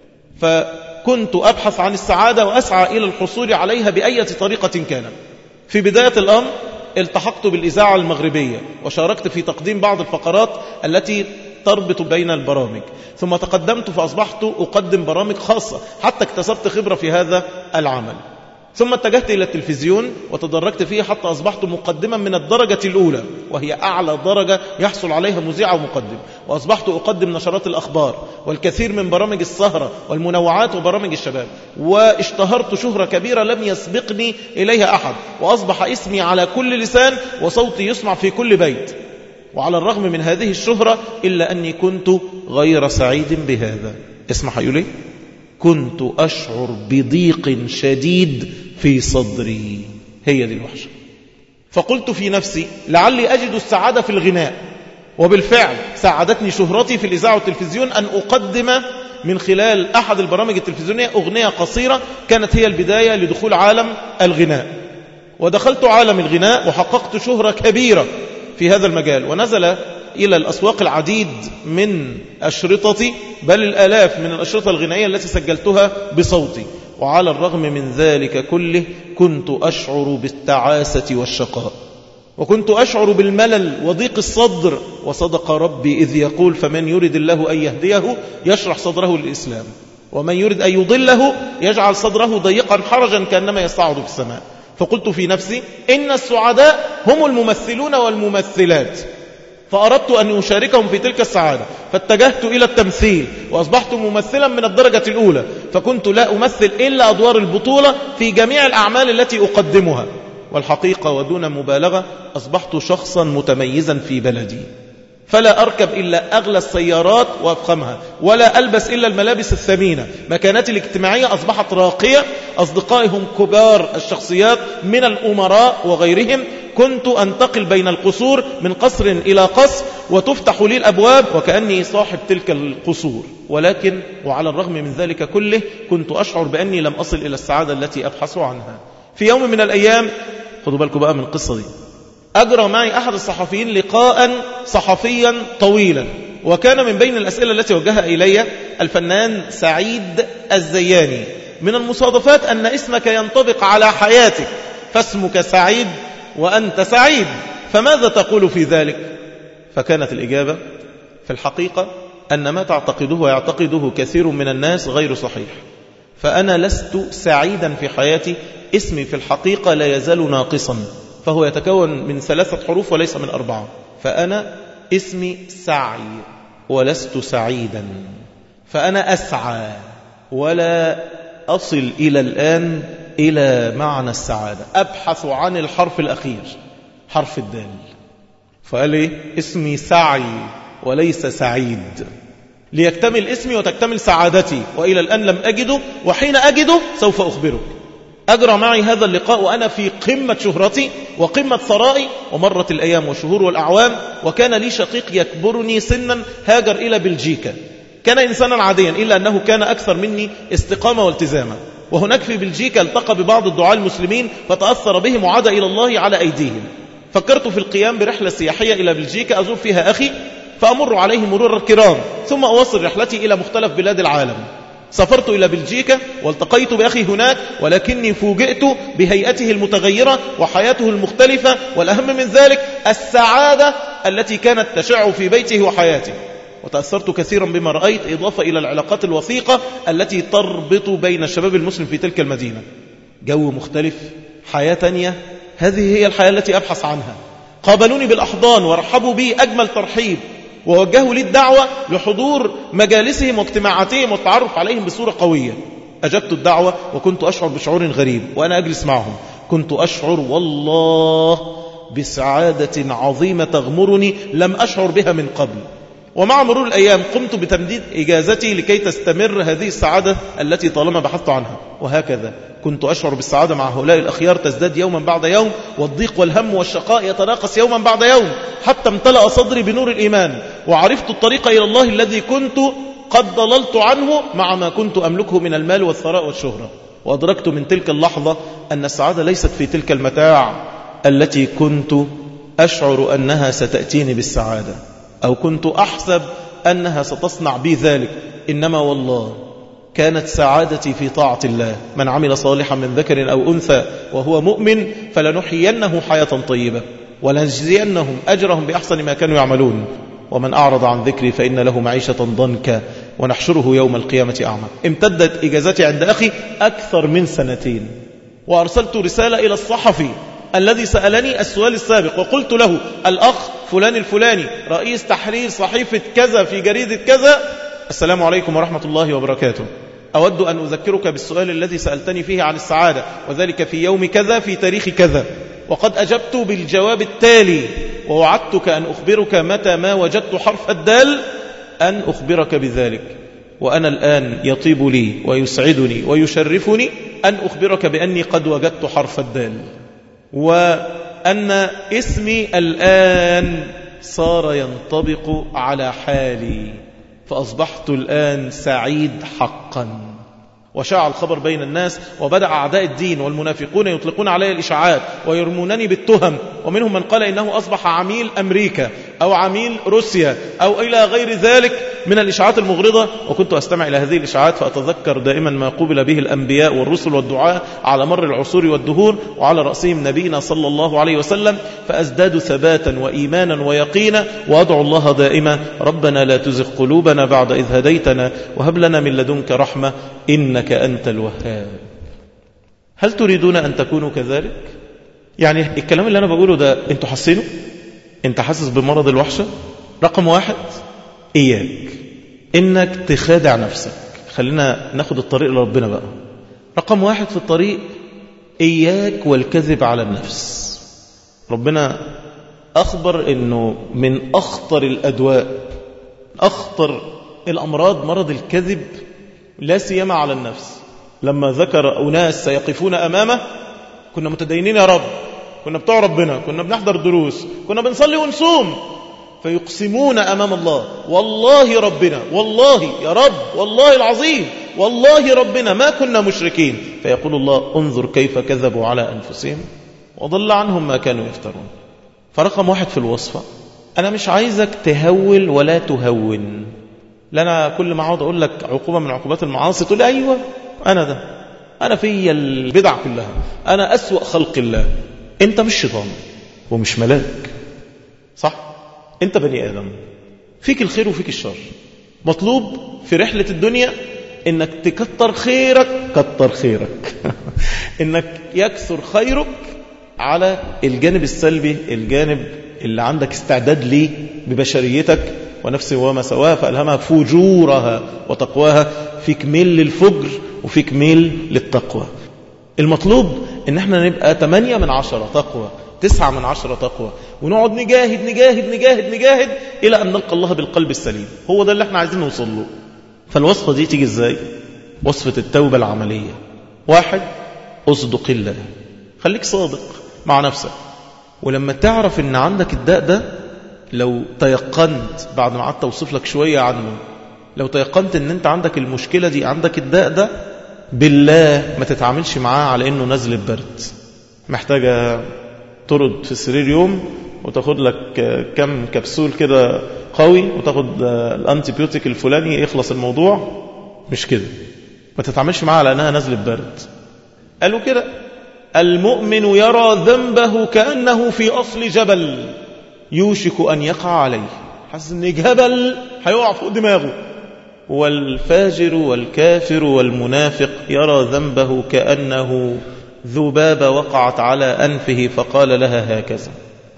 Speaker 1: فكنت أبحث عن السعادة وأسعى إلى الحصول عليها بأي طريقة كان. في بداية الأمر التحقت بالإذاعة المغربية وشاركت في تقديم بعض الفقرات التي تربط بين البرامج، ثم تقدمت فأصبحت أقدم برامج خاصة حتى اكتسبت خبرة في هذا العمل. ثم اتجهت إلى التلفزيون وتدرجت فيه حتى أصبحت مقدما من الدرجة الأولى، وهي أعلى درجة يحصل عليها مذيع ومقدم، وأصبحت أقدم نشرات الأخبار والكثير من برامج السهرة والمنوعات وبرامج الشباب، واشتهرت شهرة كبيرة لم يسبقني إليها أحد، وأصبح اسمي على كل لسان وصوتي يسمع في كل بيت. وعلى الرغم من هذه الشهرة إلا أني كنت غير سعيد بهذا. اسمح يقول لي كنت أشعر بضيق شديد في صدري. هي دي الوحشة. فقلت في نفسي لعلي أجد السعادة في الغناء، وبالفعل ساعدتني شهرتي في الإذاعة والتلفزيون أن أقدم من خلال أحد البرامج التلفزيونية أغنية قصيرة كانت هي البداية لدخول عالم الغناء. ودخلت عالم الغناء وحققت شهرة كبيرة في هذا المجال، ونزل إلى الأسواق العديد من أشرطتي، بل الآلاف من الأشرطة الغنائية التي سجلتها بصوتي. وعلى الرغم من ذلك كله كنت أشعر بالتعاسة والشقاء، وكنت أشعر بالملل وضيق الصدر. وصدق ربي إذ يقول فمن يرد الله أن يهديه يشرح صدره للإسلام، ومن يرد أن يضله يجعل صدره ضيقا حرجا كأنما يصعد في السماء. فقلت في نفسي إن السعداء هم الممثلون والممثلات، فأردت أن أشاركهم في تلك السعادة، فاتجهت إلى التمثيل وأصبحت ممثلا من الدرجة الأولى. فكنت لا أمثل إلا أدوار البطولة في جميع الأعمال التي أقدمها. والحقيقة ودون مبالغة أصبحت شخصا متميزا في بلدي، فلا أركب إلا أغلى السيارات وأفخمها، ولا ألبس إلا الملابس الثمينة. مكانتي الاجتماعية أصبحت راقية، أصدقائي هم كبار الشخصيات من الأمراء وغيرهم. كنت أنتقل بين القصور من قصر إلى قصر، وتفتح لي الأبواب وكأني صاحب تلك القصور. ولكن وعلى الرغم من ذلك كله كنت أشعر بأني لم أصل إلى السعادة التي أبحث عنها. في يوم من الأيام، خذوا بالكم بقى من القصة دي، أجرى معي أحد الصحفيين لقاء صحفيا طويلا، وكان من بين الأسئلة التي وجهها إلي الفنان سعيد الزياني: من المصادفات أن اسمك ينطبق على حياتك، فاسمك سعيد وأنت سعيد، فماذا تقول في ذلك؟ فكانت الإجابة: في الحقيقة أن ما تعتقده ويعتقده كثير من الناس غير صحيح، فأنا لست سعيدا في حياتي، اسمي في الحقيقة لا يزال ناقصا، فهو يتكون من ثلاثة حروف وليس من أربعة، فأنا اسمي سعي ولست سعيدا، فأنا أسعى ولا أصل إلى الآن إلى معنى السعادة، أبحث عن الحرف الأخير، حرف الدال. فقال لي اسمي سعي وليس سعيد، ليكتمل اسمي وتكتمل سعادتي، وإلى الآن لم أجده، وحين أجده سوف أخبرك. أجرى معي هذا اللقاء وأنا في قمة شهرتي وقمة ثرائي، ومرت الأيام والشهور والأعوام، وكان لي شقيق يكبرني سنا هاجر إلى بلجيكا. كان إنسانا عاديا، إلا أنه كان أكثر مني استقامة والتزاما. وهناك في بلجيكا التقى ببعض الدعاة المسلمين فتأثر بهم وعاد إلى الله على أيديهم. فكرت في القيام برحلة سياحية إلى بلجيكا أزور فيها أخي، فأمر عليه مرور الكرام، ثم أواصل رحلتي إلى مختلف بلاد العالم. سافرت إلى بلجيكا والتقيت بأخي هناك، ولكني فوجئت بهيئته المتغيرة وحياته المختلفة، والأهم من ذلك السعادة التي كانت تشع في بيته وحياته. وتأثرت كثيرا بما رأيت، إضافة إلى العلاقات الوثيقة التي تربط بين الشباب المسلم في تلك المدينة. جو مختلف، حياة تانية، هذه هي الحياة التي أبحث عنها. قابلوني بالأحضان ورحبوا بي أجمل ترحيب، ووجهوا لي الدعوة لحضور مجالسهم واجتماعاتهم والتعرف عليهم بصورة قوية. أجبت الدعوة وكنت أشعر بشعور غريب وأنا أجلس معهم. كنت أشعر والله بسعادة عظيمة تغمرني لم أشعر بها من قبل. ومع مرور الأيام قمت بتمديد إجازتي لكي تستمر هذه السعادة التي طالما بحثت عنها. وهكذا كنت أشعر بالسعادة مع هؤلاء الأخيار تزداد يوما بعد يوم، والضيق والهم والشقاء يتناقص يوما بعد يوم، حتى امتلأ صدري بنور الإيمان، وعرفت الطريق إلى الله الذي كنت قد ضللت عنه مع ما كنت أملكه من المال والثراء والشهرة. وأدركت من تلك اللحظة أن السعادة ليست في تلك المتاع التي كنت أشعر أنها ستأتيني بالسعادة، أو كنت أحسب أنها ستصنع بي ذلك، إنما والله كانت سعادتي في طاعة الله. من عمل صالحا من ذكر أو أنثى وهو مؤمن فلنحيينه حياة طيبة ولنجزينهم أجرهم بأحسن ما كانوا يعملون، ومن أعرض عن ذكري فإن له معيشة ضنكا ونحشره يوم القيامة أعمى. امتدت إجازتي عند أخي أكثر من سنتين، وأرسلت رسالة إلى الصحفي الذي سألني السؤال السابق، وقلت له: الأخ فلان الفلاني رئيس تحرير صحيفة كذا في جريدة كذا، السلام عليكم ورحمة الله وبركاته، أود أن أذكرك بالسؤال الذي سألتني فيه عن السعادة، وذلك في يوم كذا في تاريخ كذا، وقد أجبت بالجواب التالي، ووعدتك أن أخبرك متى ما وجدت حرف الدال أن أخبرك بذلك. وأنا الآن يطيب لي ويسعدني ويشرفني أن أخبرك بأني قد وجدت حرف الدال، وأن اسمي الآن صار ينطبق على حالي، فأصبحت الآن سعيد حقا. وشاع الخبر بين الناس، وبدأ أعداء الدين والمنافقون يطلقون علي الإشاعات ويرمونني بالتهم، ومنهم من قال إنه أصبح عميل أمريكا أو عميل روسيا أو إلى غير ذلك من الإشاعات المغرضة. وكنت أستمع إلى هذه الإشاعات فأتذكر دائما ما قبل به الأنبياء والرسل والدعاء على مر العصور والدهور، وعلى رأسهم نبينا صلى الله عليه وسلم، فأزداد ثباتا وإيمانا ويقينا، وأدعو الله دائما ربنا لا تزغ قلوبنا بعد إذ هديتنا وهب لنا من لدنك رحمة إنك أنت الوهاب. هل تريدون أن تكونوا كذلك؟ يعني الكلام اللي أنا بقوله ده أنتوا حاسينه؟ أنت حاسس بمرض الوحشة؟ رقم واحد، إياك إنك تخادع نفسك. خلينا ناخد الطريق لربنا بقى. رقم واحد في الطريق، إياك والكذب على النفس. ربنا أخبر إنه من أخطر الأدواء، أخطر الأمراض مرض الكذب، لا سيما على النفس. لما ذكر أناس سيقفون أمامه، كنا متدينين يا رب، كنا بتوع ربنا، كنا بنحضر دروس، كنا بنصلي ونصوم، فيقسمون أمام الله والله ربنا، والله يا رب، والله العظيم، والله ربنا ما كنا مشركين. فيقول الله انظر كيف كذبوا على أنفسهم وضل عنهم ما كانوا يفترون. فرقم واحد في الوصفة، أنا مش عايزك تهول ولا تهون. لأنا كل ما عاود أقول لك عقوبة من عقوبات المعاصي تقول أيوة أنا ده، أنا في البدع كلها، أنا أسوأ خلق الله. أنت مش شيطان ومش ملاك، صح؟ أنت بني آدم، فيك الخير وفيك الشر. مطلوب في رحلة الدنيا إنك تكتر خيرك، كتر خيرك إنك يكثر خيرك على الجانب السلبي، الجانب اللي عندك استعداد ليه ببشريتك. ونفس وما سواها فألهمها فجورها وتقواها. فيك ميل للفجر وفيك ميل للتقوى. المطلوب إن احنا نبقى ثمانية من عشرة تقوى، تسعة من عشرة تقوى، ونقعد نجاهد نجاهد نجاهد نجاهد إلى أن نلقى الله بالقلب السليم. هو ده اللي احنا عايزين نوصل له. فالوصفة دي تيجي ازاي؟ وصفة التوبة العملية. واحد، أصدق الله، خليك صادق مع نفسك. ولما تعرف ان عندك الداء ده، لو تيقنت بعد ما قعدت اوصف لك شوية عنه، لو تيقنت ان انت عندك المشكلة دي، عندك الداء ده، بالله ما تتعاملش معاه على انه نزل برد محتاجة ترد في السرير يوم وتاخد لك كم كبسول كده قوي وتاخد الانتيبيوتيك الفلاني يخلص الموضوع. مش كده، ما تتعاملش معاه على انها نزل برد. قالوا كده المؤمن يرى ذنبه كأنه في أصل جبل يوشك أن يقع عليه، حاسس ان جبل هيقع فوق دماغه. والفاجر والكافر والمنافق يرى ذنبه كأنه ذبابة وقعت على أنفه فقال لها هكذا.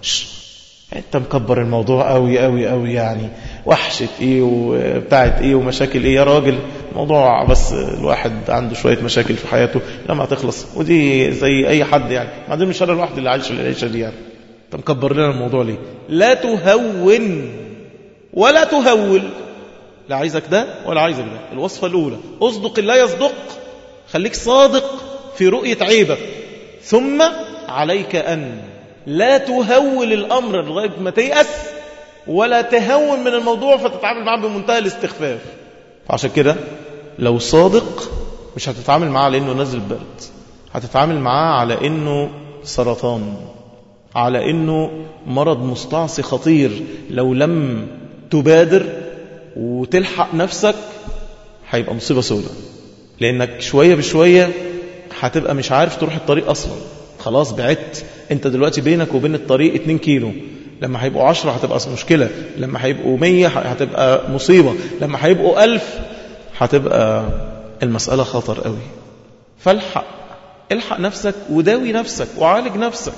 Speaker 1: انت مكبر الموضوع قوي قوي قوي، يعني وحشة ايه وبتاعت ايه ومشاكل ايه يا راجل. الموضوع بس الواحد عنده شوية مشاكل في حياته لما تخلص، ودي زي اي حد يعني، بعدين مش انا الواحد اللي عايش العيشة دي يعني. انت مكبر لنا الموضوع ليه؟ لا تهون ولا تهول، لا عايزك ده ولا عايزك ده. الوصفة الأولى أصدق الله يصدق، خليك صادق في رؤية عيبك. ثم عليك أن لا تهول الأمر لغاية ما تيأس، ولا تهون من الموضوع فتتعامل معه بمنتهى الاستخفاف. فعشان كده لو صادق مش هتتعامل معه على إنه نزل برد، هتتعامل معه على إنه سرطان، على إنه مرض مستعصي خطير. لو لم تبادر وتلحق نفسك هيبقى مصيبة سوداء، لأنك شوية بشوية هتبقى مش عارف تروح الطريق أصلا. خلاص بعدت، انت دلوقتي بينك وبين الطريق اتنين كيلو، لما هيبقوا عشرة هتبقى مشكلة، لما هيبقوا مية هتبقى مصيبة، لما هيبقوا ألف هتبقى المسألة خطر قوي. فالحق الحق نفسك وداوي نفسك وعالج نفسك.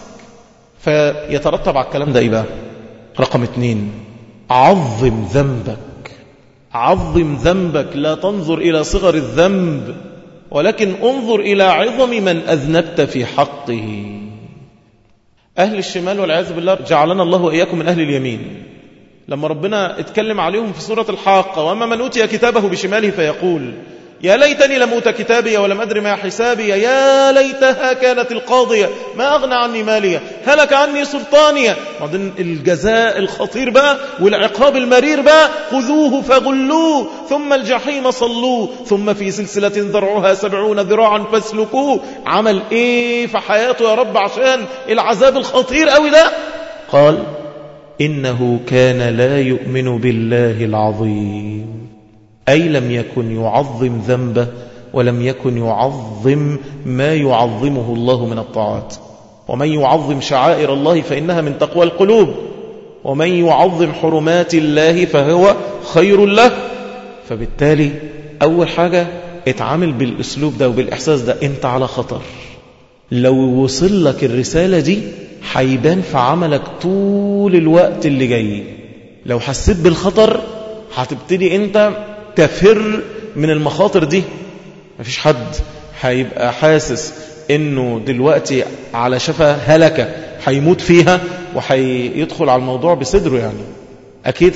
Speaker 1: فيترتب على الكلام ده ايه بقى؟ رقم اتنين، عظم ذنبك. عظم ذنبك، لا تنظر إلى صغر الذنب ولكن انظر إلى عظم من أذنبت في حقه. أهل الشمال والعياذ بالله جعلنا الله وإياكم من أهل اليمين. لما ربنا اتكلم عليهم في سورة الحاقة: وأما من أوتي كتابه بشماله فيقول يا ليتني لم أوت كتابي ولم أدر ما حسابي يا ليتها كانت القاضية ما أغنى عني مالية هلك عني سلطانية. بعدين الجزاء الخطير بقى والعقاب المرير بقى: خذوه فغلوه ثم الجحيم صلوه ثم في سلسلة ذرعها سبعون ذراعا فاسلكوه. عمل ايه في حياته يا رب عشان العذاب الخطير قوي ده؟ قال: إنه كان لا يؤمن بالله العظيم، أي لم يكن يعظم ذنبه ولم يكن يعظم ما يعظمه الله من الطاعات. ومن يعظم شعائر الله فإنها من تقوى القلوب، ومن يعظم حرمات الله فهو خير له. فبالتالي أول حاجة اتعامل بالأسلوب ده وبالإحساس ده. انت على خطر، لو وصل لك الرسالة دي هيبان في عملك طول الوقت اللي جاي. لو حسيت بالخطر هتبتدي انت تفر من المخاطر دي. مفيش حد هيبقى حاسس انه دلوقتي على شفا هلكة هيموت فيها وهيدخل على الموضوع بصدره. يعني اكيد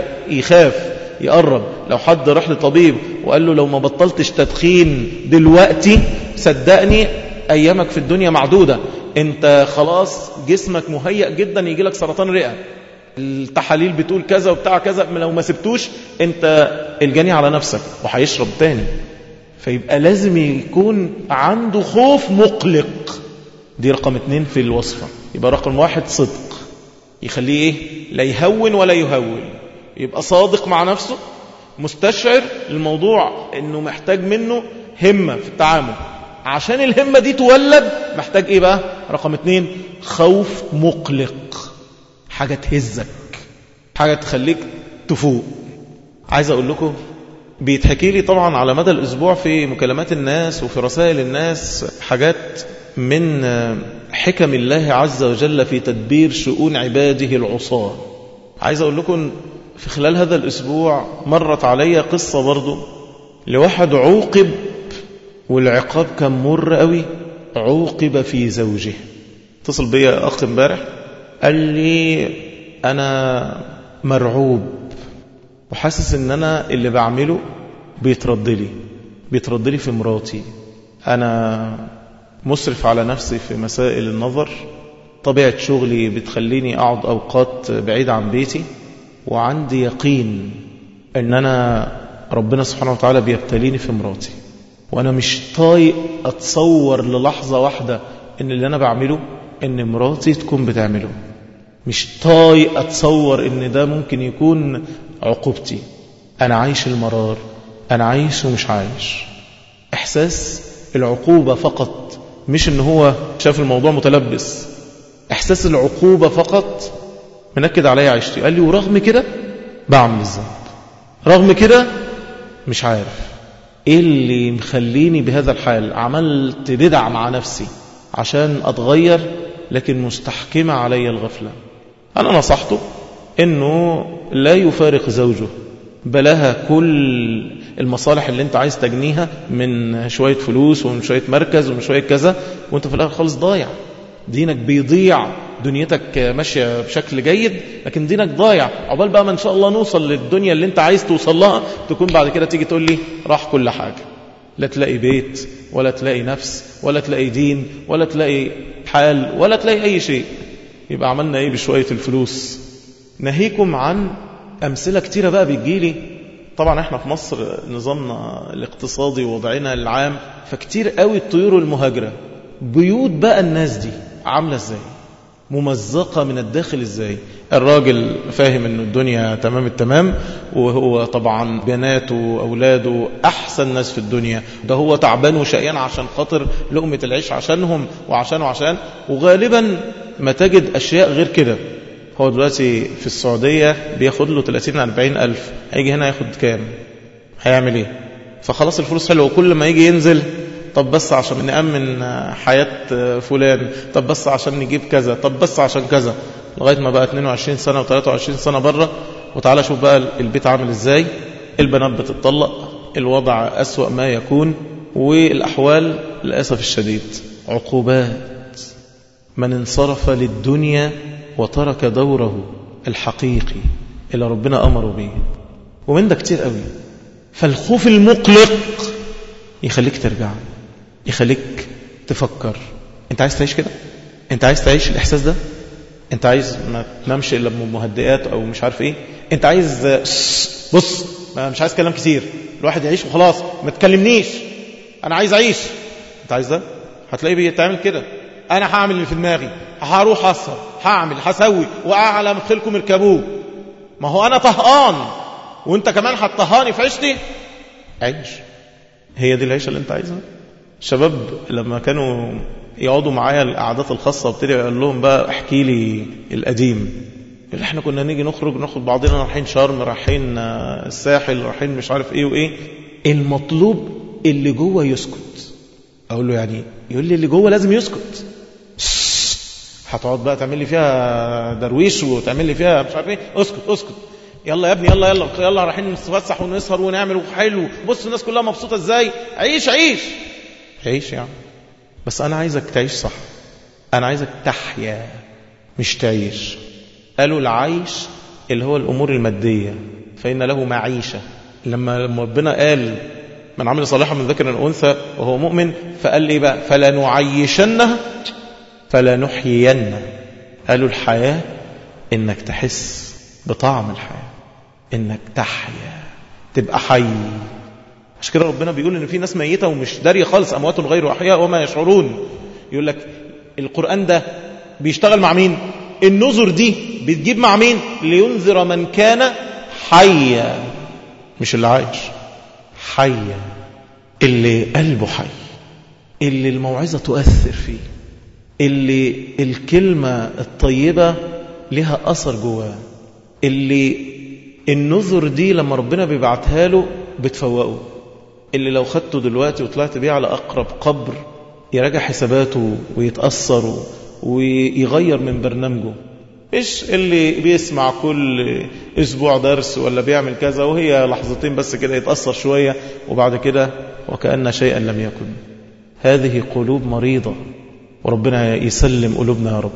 Speaker 1: هيخاف يقرب. لو حد راح لطبيب وقال له لو ما بطلتش تدخين دلوقتي صدقني ايامك في الدنيا معدودة، انت خلاص جسمك مهيأ جدا يجي لك سرطان رئة، التحاليل بتقول كذا وبتاع كذا، لو ما سبتوش انت الجني على نفسك، وهيشرب تاني. فيبقى لازم يكون عنده خوف مقلق. دي رقم اتنين في الوصفة. يبقى رقم واحد صدق، يخليه ايه؟ لا يهون ولا يهول. يبقى صادق مع نفسه، مستشعر الموضوع انه محتاج منه همة في التعامل. عشان الهمة دي تولد محتاج ايه بقى؟ رقم اتنين خوف مقلق، حاجة تهزك، حاجة تخليك تفوق. عايز اقول لكم بيتحكي لي طبعا على مدى الاسبوع في مكالمات الناس وفي رسائل الناس حاجات من حكم الله عز وجل في تدبير شؤون عباده العصاة. عايز اقول لكم في خلال هذا الاسبوع مرت علي قصة برضو لواحد عوقب، والعقاب كان مر قوي. عوقب في زوجه. اتصل بيا اخ امبارح قال لي انا مرعوب وحاسس ان انا اللي بعمله بيتردلي بيتردلي في مراتي. انا مسرف على نفسي في مسائل النظر، طبيعة شغلي بتخليني اقعد اوقات بعيد عن بيتي، وعندي يقين ان انا ربنا سبحانه وتعالى بيبتليني في مراتي، وانا مش طايق اتصور للحظة واحدة ان اللي انا بعمله ان مراتي تكون بتعمله. مش طايق اتصور ان ده ممكن يكون عقوبتي. انا عايش المرار، انا عايش ومش عايش. احساس العقوبة فقط، مش ان هو شاف الموضوع متلبس. احساس العقوبة فقط منكد علي عيشتي. قال لي ورغم كده بعمل الذنب، رغم كده مش عارف ايه اللي مخليني بهذا الحال. عملت بدع مع نفسي عشان اتغير، لكن مستحكمة علي الغفلة. انا نصحته انه لا يفارق زوجه، بلاها كل المصالح اللي انت عايز تجنيها من شوية فلوس ومن شوية مركز ومن شوية كذا، وانت في الاخر خالص ضايع. دينك بيضيع، دنيتك ماشية بشكل جيد لكن دينك ضايع. عقبال بقى ما ان شاء الله نوصل للدنيا اللي انت عايز توصل لها، تكون بعد كده تيجي تقول لي راح كل حاجة. لا تلاقي بيت ولا تلاقي نفس ولا تلاقي دين ولا تلاقي حال ولا تلاقي اي شيء. يبقى عملنا ايه بشوية الفلوس؟ ناهيكم عن امثلة كتيرة بقى بتجيلي. طبعا احنا في مصر نظامنا الاقتصادي ووضعنا العام، فكتير قوي الطيور المهاجرة. بيوت بقى الناس دي عاملة ازاي؟ ممزقة من الداخل ازاي؟ الراجل فاهم انه الدنيا تمام التمام، وهو طبعا بناته واولاده احسن ناس في الدنيا، ده هو تعبان وشقيان عشان خاطر لقمة العيش عشانهم وعشان وعشان وغالبا ما تجد اشياء غير كده. هو دلوقتي في السعودية بياخد له ثلاثين أربعين ألف، هيجي هنا ياخد كام؟ هيعمل ايه؟ فخلاص الفلوس حلوة، وكل ما يجي ينزل طب بس عشان نأمن حياة فلان، طب بس عشان نجيب كذا، طب بس عشان كذا، لغاية ما بقى اثنين وعشرين سنة وثلاثة وعشرين سنة بره. وتعالى شوف بقى البيت عامل ازاي، البنات بتطلق، الوضع أسوأ ما يكون، والأحوال للأسف الشديد عقوبات. من انصرف للدنيا وترك دوره الحقيقي اللي ربنا أمره بيه، ومن ده كتير قوي. فالخوف المقلق يخليك ترجع، يخليك تفكر. انت عايز تعيش كده؟ انت عايز تعيش الإحساس ده؟ انت عايز ما تنامش إلا بمهدئات أو مش عارف ايه؟ انت عايز بص مش عايز كلام كتير، الواحد يعيش وخلاص، ما تكلمنيش، انا عايز اعيش. انت عايز ده؟ هتلاقيه بيتعمل كده. انا هعمل اللي في دماغي، هروح اسهر، هعمل، هسوي، واعلى مدخلكم اركبوه. ما هو انا طهقان وانت كمان هتطهاني في عيشتي. عيش. هي دي العيشه اللي انت عايزها؟ الشباب لما كانوا يقعدوا معايا القعدات الخاصه وابتدي اقول لهم بقى احكي لي القديم، اللي احنا كنا نيجي نخرج ناخد بعضنا رايحين شرم، رايحين الساحل، رايحين مش عارف ايه وايه، المطلوب اللي جوه يسكت. اقول له يعني؟ يقول لي اللي جوه لازم يسكت. هتقعد بقى تعمل لي فيها درويش وتعمل لي فيها مش عارف ايه، اسكت اسكت، يلا يا ابني يلا يلا يلا رايحين نتفسح ونسهر ونعمل حلو، بص الناس كلها مبسوطه ازاي. عيش عيش عيش يعني. بس انا عايزك تعيش صح، انا عايزك تحيا مش تعيش. قالوا العيش اللي هو الامور الماديه، فان له معيشه. لما ربنا قال من عمل صالحا من ذكر أو أنثى وهو مؤمن، فقال لي بقى فلنعيشنه فلنحيينه. قالوا الحياة إنك تحس بطعم الحياة، إنك تحيا، تبقى حي. عشان كده ربنا بيقول إن في ناس ميتة ومش دارية خالص، أموات غير أحياء وما يشعرون. يقول لك القرآن ده بيشتغل مع مين؟ النذر دي بتجيب مع مين؟ لينذر من كان حيا، مش اللي عايش، حيا، اللي قلبه حي، اللي الموعظة تؤثر فيه، اللي الكلمة الطيبة لها أثر جواه، اللي النذر دي لما ربنا بيبعتها له بتفوقه، اللي لو خدته دلوقتي وطلعت بيه على أقرب قبر يراجع حساباته ويتأثر ويغير من برنامجه. مش اللي بيسمع كل أسبوع درس ولا بيعمل كذا وهي لحظتين بس كده يتأثر شوية وبعد كده وكأن شيئا لم يكن. هذه قلوب مريضة، وربنا يسلم قلوبنا يا رب.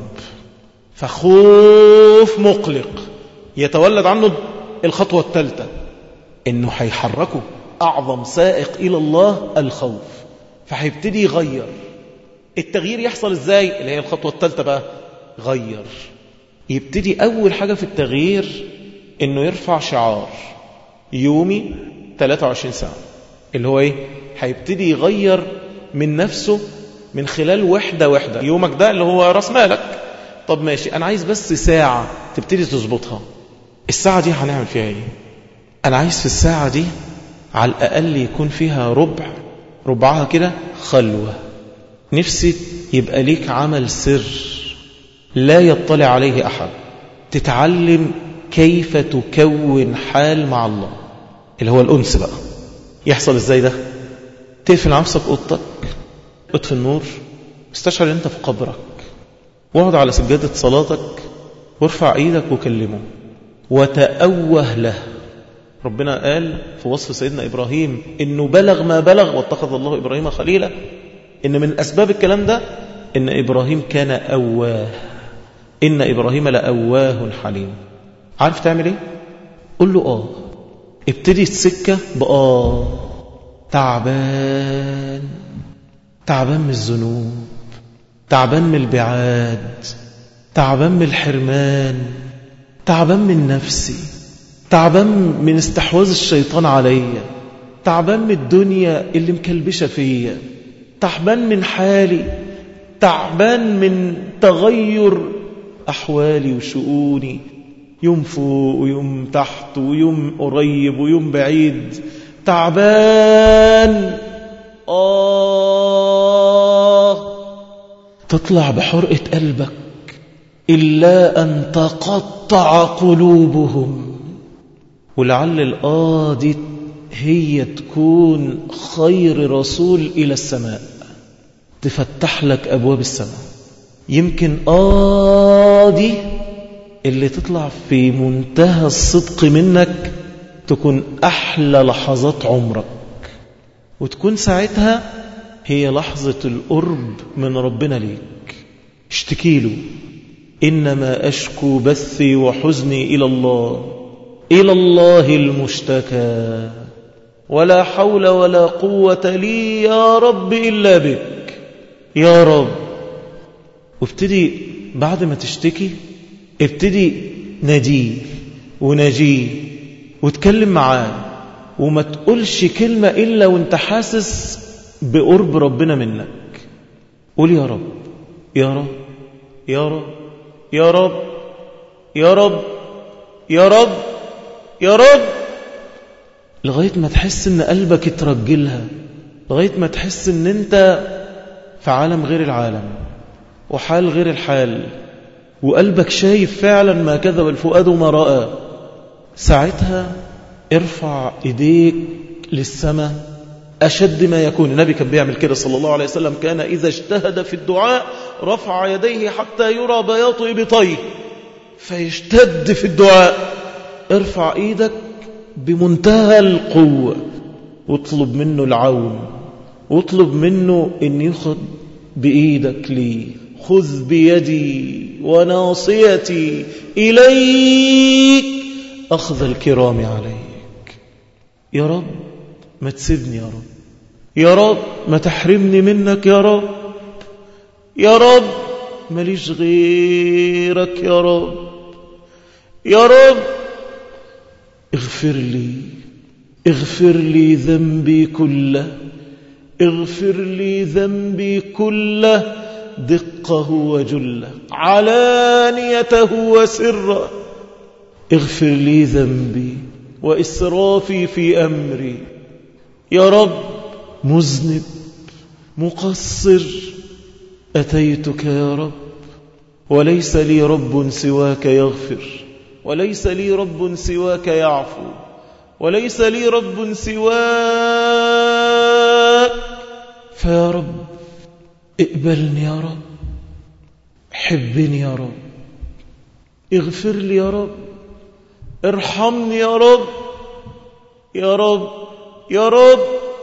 Speaker 1: فخوف مقلق يتولد عنه الخطوة الثالثة، إنه هيحركه أعظم سائق إلى الله الخوف، فهيبتدي يغير. التغيير يحصل إزاي؟ اللي هي الخطوة الثالثة بقى، غير. يبتدي أول حاجة في التغيير إنه يرفع شعار يومي ثلاثة وعشرين ساعة، اللي هو إيه؟ هيبتدي يغير من نفسه من خلال وحدة وحدة. يومك ده اللي هو راس مالك، طب ماشي أنا عايز بس ساعة تبتدي تظبطها. الساعة دي هنعمل فيها إيه؟ أنا عايز في الساعة دي على الأقل يكون فيها ربع، ربعها كده خلوة. نفسي يبقى ليك عمل سر لا يطلع عليه أحد، تتعلم كيف تكون حال مع الله، اللي هو الأنس بقى. يحصل إزاي ده؟ تقفل نفسك أوضتك، اطفي النور، استشعر أنت في قبرك، واقعد على سجادة صلاتك وارفع ايدك وكلمه وتأوه له. ربنا قال في وصف سيدنا إبراهيم إنه بلغ ما بلغ واتخذ الله إبراهيم خليلا، إن من أسباب الكلام ده إن إبراهيم كان أواه، إن إبراهيم لأواه حليم. عارف تعمل إيه؟ قل له آه. ابتدي السكة بآه. تعبان، تعبان من الذنوب، تعبان من البعاد، تعبان من الحرمان، تعبان من نفسي، تعبان من استحواذ الشيطان عليا، تعبان من الدنيا اللي مكلبشة فيا، تعبان من حالي، تعبان من تغير أحوالي وشؤوني، يوم فوق ويوم تحت ويوم قريب ويوم بعيد، تعبان. آه تطلع بحرقة قلبك إلا أن تقطع قلوبهم. ولعل الآه دي هي تكون خير رسول إلى السماء، تفتح لك أبواب السماء. يمكن آه دي اللي تطلع في منتهى الصدق منك تكون أحلى لحظات عمرك، وتكون ساعتها هي لحظة القرب من ربنا ليك. اشتكي له، إنما أشكو بثي وحزني إلى الله إلى الله المشتكى، ولا حول ولا قوة لي يا رب إلا بك يا رب. وابتدي بعد ما تشتكي ابتدي ناديه ونجيه وتكلم معاه، وما تقولش كلمة إلا وانت حاسس بقرب ربنا منك. قول يا رب يا رب يا رب يا رب يا رب يا رب يا رب، لغاية ما تحس ان قلبك اترجلها، لغاية ما تحس ان انت في عالم غير العالم وحال غير الحال، وقلبك شايف فعلا ما كذب الفؤاد ما رأى. ساعتها ارفع ايديك للسماء أشد ما يكون. النبي كان بيعمل كده صلى الله عليه وسلم، كان إذا اجتهد في الدعاء رفع يديه حتى يرى بياض إبطيه فيشتد في الدعاء. ارفع ايدك بمنتهى القوة واطلب منه العون، واطلب منه ان يخذ بإيدك لي. خذ بيدي وناصيتي إليك أخذ الكرام عليك. يا رب ما تسيبني، يا رب يا رب ما تحرمني منك، يا رب يا رب ماليش غيرك، يا رب يا رب اغفر لي اغفر لي ذنبي كله، اغفر لي ذنبي كله دقه وجله علانيته وسره. اغفر لي ذنبي وإسرافي في أمري. يا رب مذنب مقصر أتيتك يا رب، وليس لي رب سواك يغفر، وليس لي رب سواك يعفو، وليس لي رب سواك. فيا رب اقبلني يا رب، حبني يا رب، اغفر لي يا رب، ارحمني يا رب يا رب يا رب،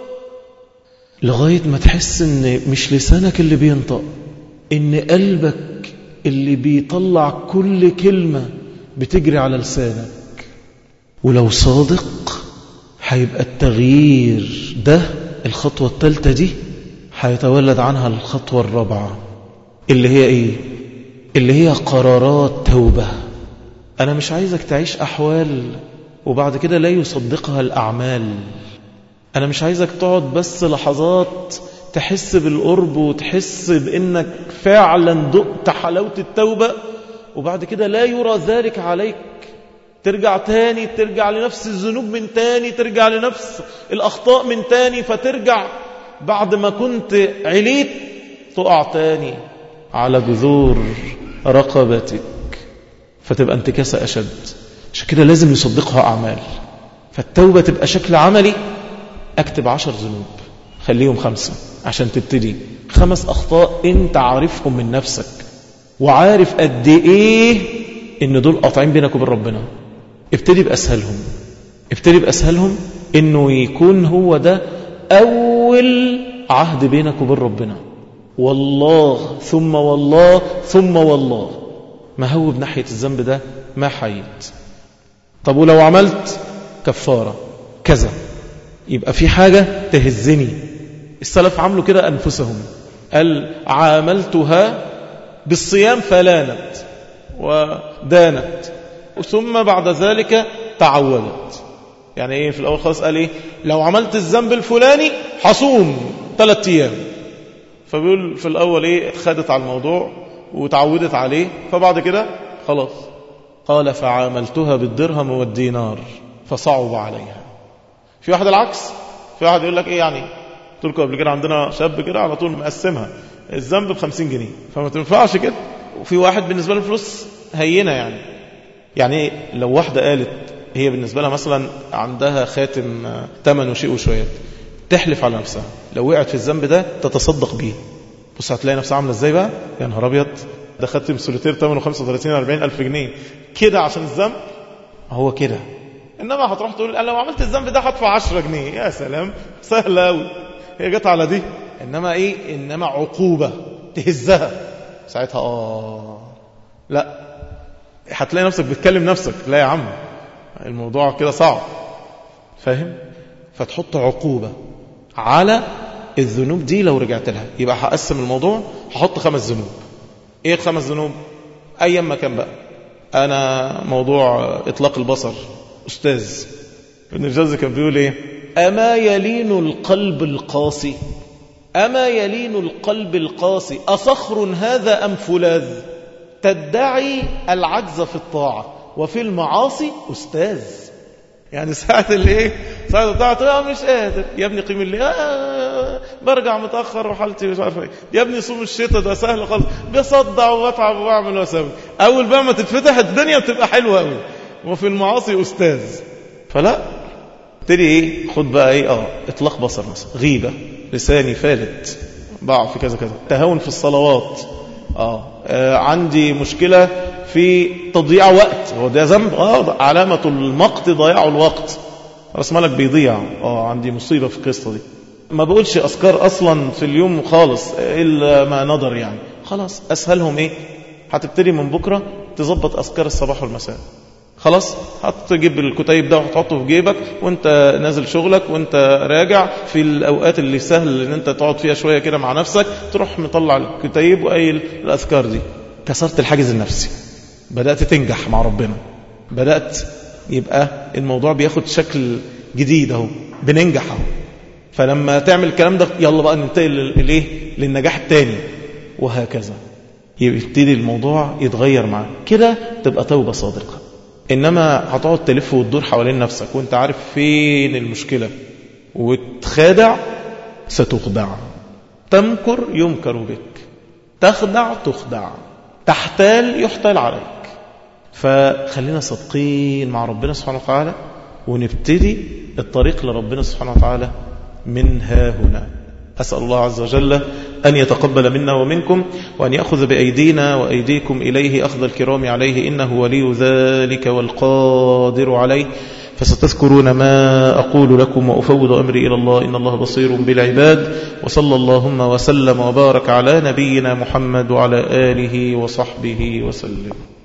Speaker 1: لغاية ما تحس ان مش لسانك اللي بينطق، ان قلبك اللي بيطلع كل كلمة بتجري على لسانك. ولو صادق هيبقى التغيير ده الخطوة الثالثة دي هيتولد عنها الخطوة الرابعة اللي هي ايه؟ اللي هي قرارات توبة. انا مش عايزك تعيش احوال وبعد كده لا يصدقها الأعمال. أنا مش عايزك تقعد بس لحظات تحس بالقرب وتحس بأنك فعلا دقت حلاوة التوبة وبعد كده لا يرى ذلك عليك. ترجع تاني، ترجع لنفس الذنوب من تاني، ترجع لنفس الأخطاء من تاني، فترجع بعد ما كنت عليت تقع تاني على جذور رقبتك، فتبقى انتكاسة أشد. عشان كده لازم يصدقها أعمال. فالتوبة تبقى شكل عملي. أكتب عشر ذنوب خليهم خمسة عشان تبتدي. خمس أخطاء أنت عارفهم من نفسك وعارف قد إيه إن دول قاطعين بينك وبين ربنا. ابتدي بأسهلهم، ابتدي بأسهلهم إنه يكون هو ده أول عهد بينك وبين ربنا. والله ثم والله ثم والله ما هو بناحية الذنب ده ما حيت. طب ولو عملت كفارة كذا يبقى في حاجة تهزني. السلف عملوا كده أنفسهم، قال عاملتها بالصيام فلانت ودانت ثم بعد ذلك تعودت. يعني ايه في الأول خالص قال ايه؟ لو عملت الذنب الفلاني حصوم ثلاثة أيام. فبيقول في الأول ايه؟ خدت على الموضوع وتعودت عليه، فبعد كده خلاص. قال فعاملتها بالدرهم والدينار فصعب عليها. في واحد العكس، في واحد يقول لك ايه يعني؟ قلت لكم قبل كده عندنا شاب كده على طول مقسمها الذنب بخمسين جنيه فما تنفعش كده. وفي واحد بالنسبة له الفلوس هينة، يعني يعني لو واحدة قالت هي بالنسبة لها مثلا عندها خاتم ثمنه شيء وشويات، تحلف على نفسها لو وقعت في الذنب ده تتصدق بيه. بص هتلاقي نفسها عاملة ازاي بقى؟ يا نهار ابيض، ده خاتم سوليتير ثمنه خمسة وثلاثين أربعين ألف جنيه كده عشان الذنب. هو كده. انما هتروح تقول انا لو عملت الذنب ده هدفع عشرة جنيه. يا سلام، سهله قوي، هي جت على دي. انما ايه؟ انما عقوبه تهزها ساعتها. اه لا، هتلاقي نفسك بتكلم نفسك. لا يا عم، الموضوع كده صعب، فاهم؟ فتحط عقوبة على الذنوب دي لو رجعت لها. يبقى هقسم الموضوع، هحط خمس ذنوب. ايه الخمس ذنوب؟ ايام ما كان بقى. انا موضوع اطلاق البصر، استاذ ابن الجوزي كان بيقول ايه؟ اما يلين القلب القاسي، اما يلين القلب القاسي اصخر هذا ام فولاذ؟ تدعي العجز في الطاعة وفي المعاصي أستاذ. يعني ساعة اللي ايه؟ ساعة الطاعة مش قادر يا ابني، قيم اللي آه برجع متأخر وحالتي مش عارف ايه، يا ابني صوم الشتاء ده سهل خالص، بصدع وبتعب وبعمل واسوي. اول بقى ما تتفتح الدنيا بتبقى حلوة قوي. وفي المعاصي أستاذ. فلا تبتدي ايه؟ خد بقى ايه؟ اه اطلاق بصر مثلا، غيبة، لساني فالت، ضاع في كذا كذا، تهاون في الصلوات، آه. آه عندي مشكلة في تضييع وقت، هو ده ذنب؟ اه علامة المقت ضياع الوقت، راس مالك بيضيع. اه عندي مصيبة في القصة دي. ما بقولش أذكار أصلا في اليوم خالص إلا ما نظر، يعني خلاص أسهلهم إيه؟ هتبتدي من بكرة تظبط أذكار الصباح والمساء. خلاص هتجيب الكتيب ده وتحطه في جيبك وانت نازل شغلك وانت راجع، في الأوقات اللي سهل ان انت تقعد فيها شوية كده مع نفسك، تروح مطلع الكتيب وقايل الأذكار دي. كسرت الحاجز النفسي، بدأت تنجح مع ربنا، بدأت يبقى الموضوع بياخد شكل جديد اهو، بننجح اهو. فلما تعمل الكلام ده يلا بقى ننتقل للايه؟ للنجاح التاني، وهكذا يبتدي الموضوع يتغير معاك كده، تبقى توبة صادقة. إنما هتقعد تلف وتدور حوالين نفسك وانت عارف فين المشكلة وتخادع، ستخدع. تمكر يمكر بك، تخدع تخدع، تحتال يحتال عليك. فخلينا صادقين مع ربنا سبحانه وتعالى، ونبتدي الطريق لربنا سبحانه وتعالى من ها هنا. أسأل الله عز وجل أن يتقبل منا ومنكم، وأن يأخذ بأيدينا وأيديكم إليه أخذ الكرام عليه، إنه ولي ذلك والقادر عليه. فستذكرون ما أقول لكم وأفوض أمري إلى الله، إن الله بصير بالعباد. وصلى اللهم وسلم وبارك على نبينا محمد وعلى آله وصحبه وسلم.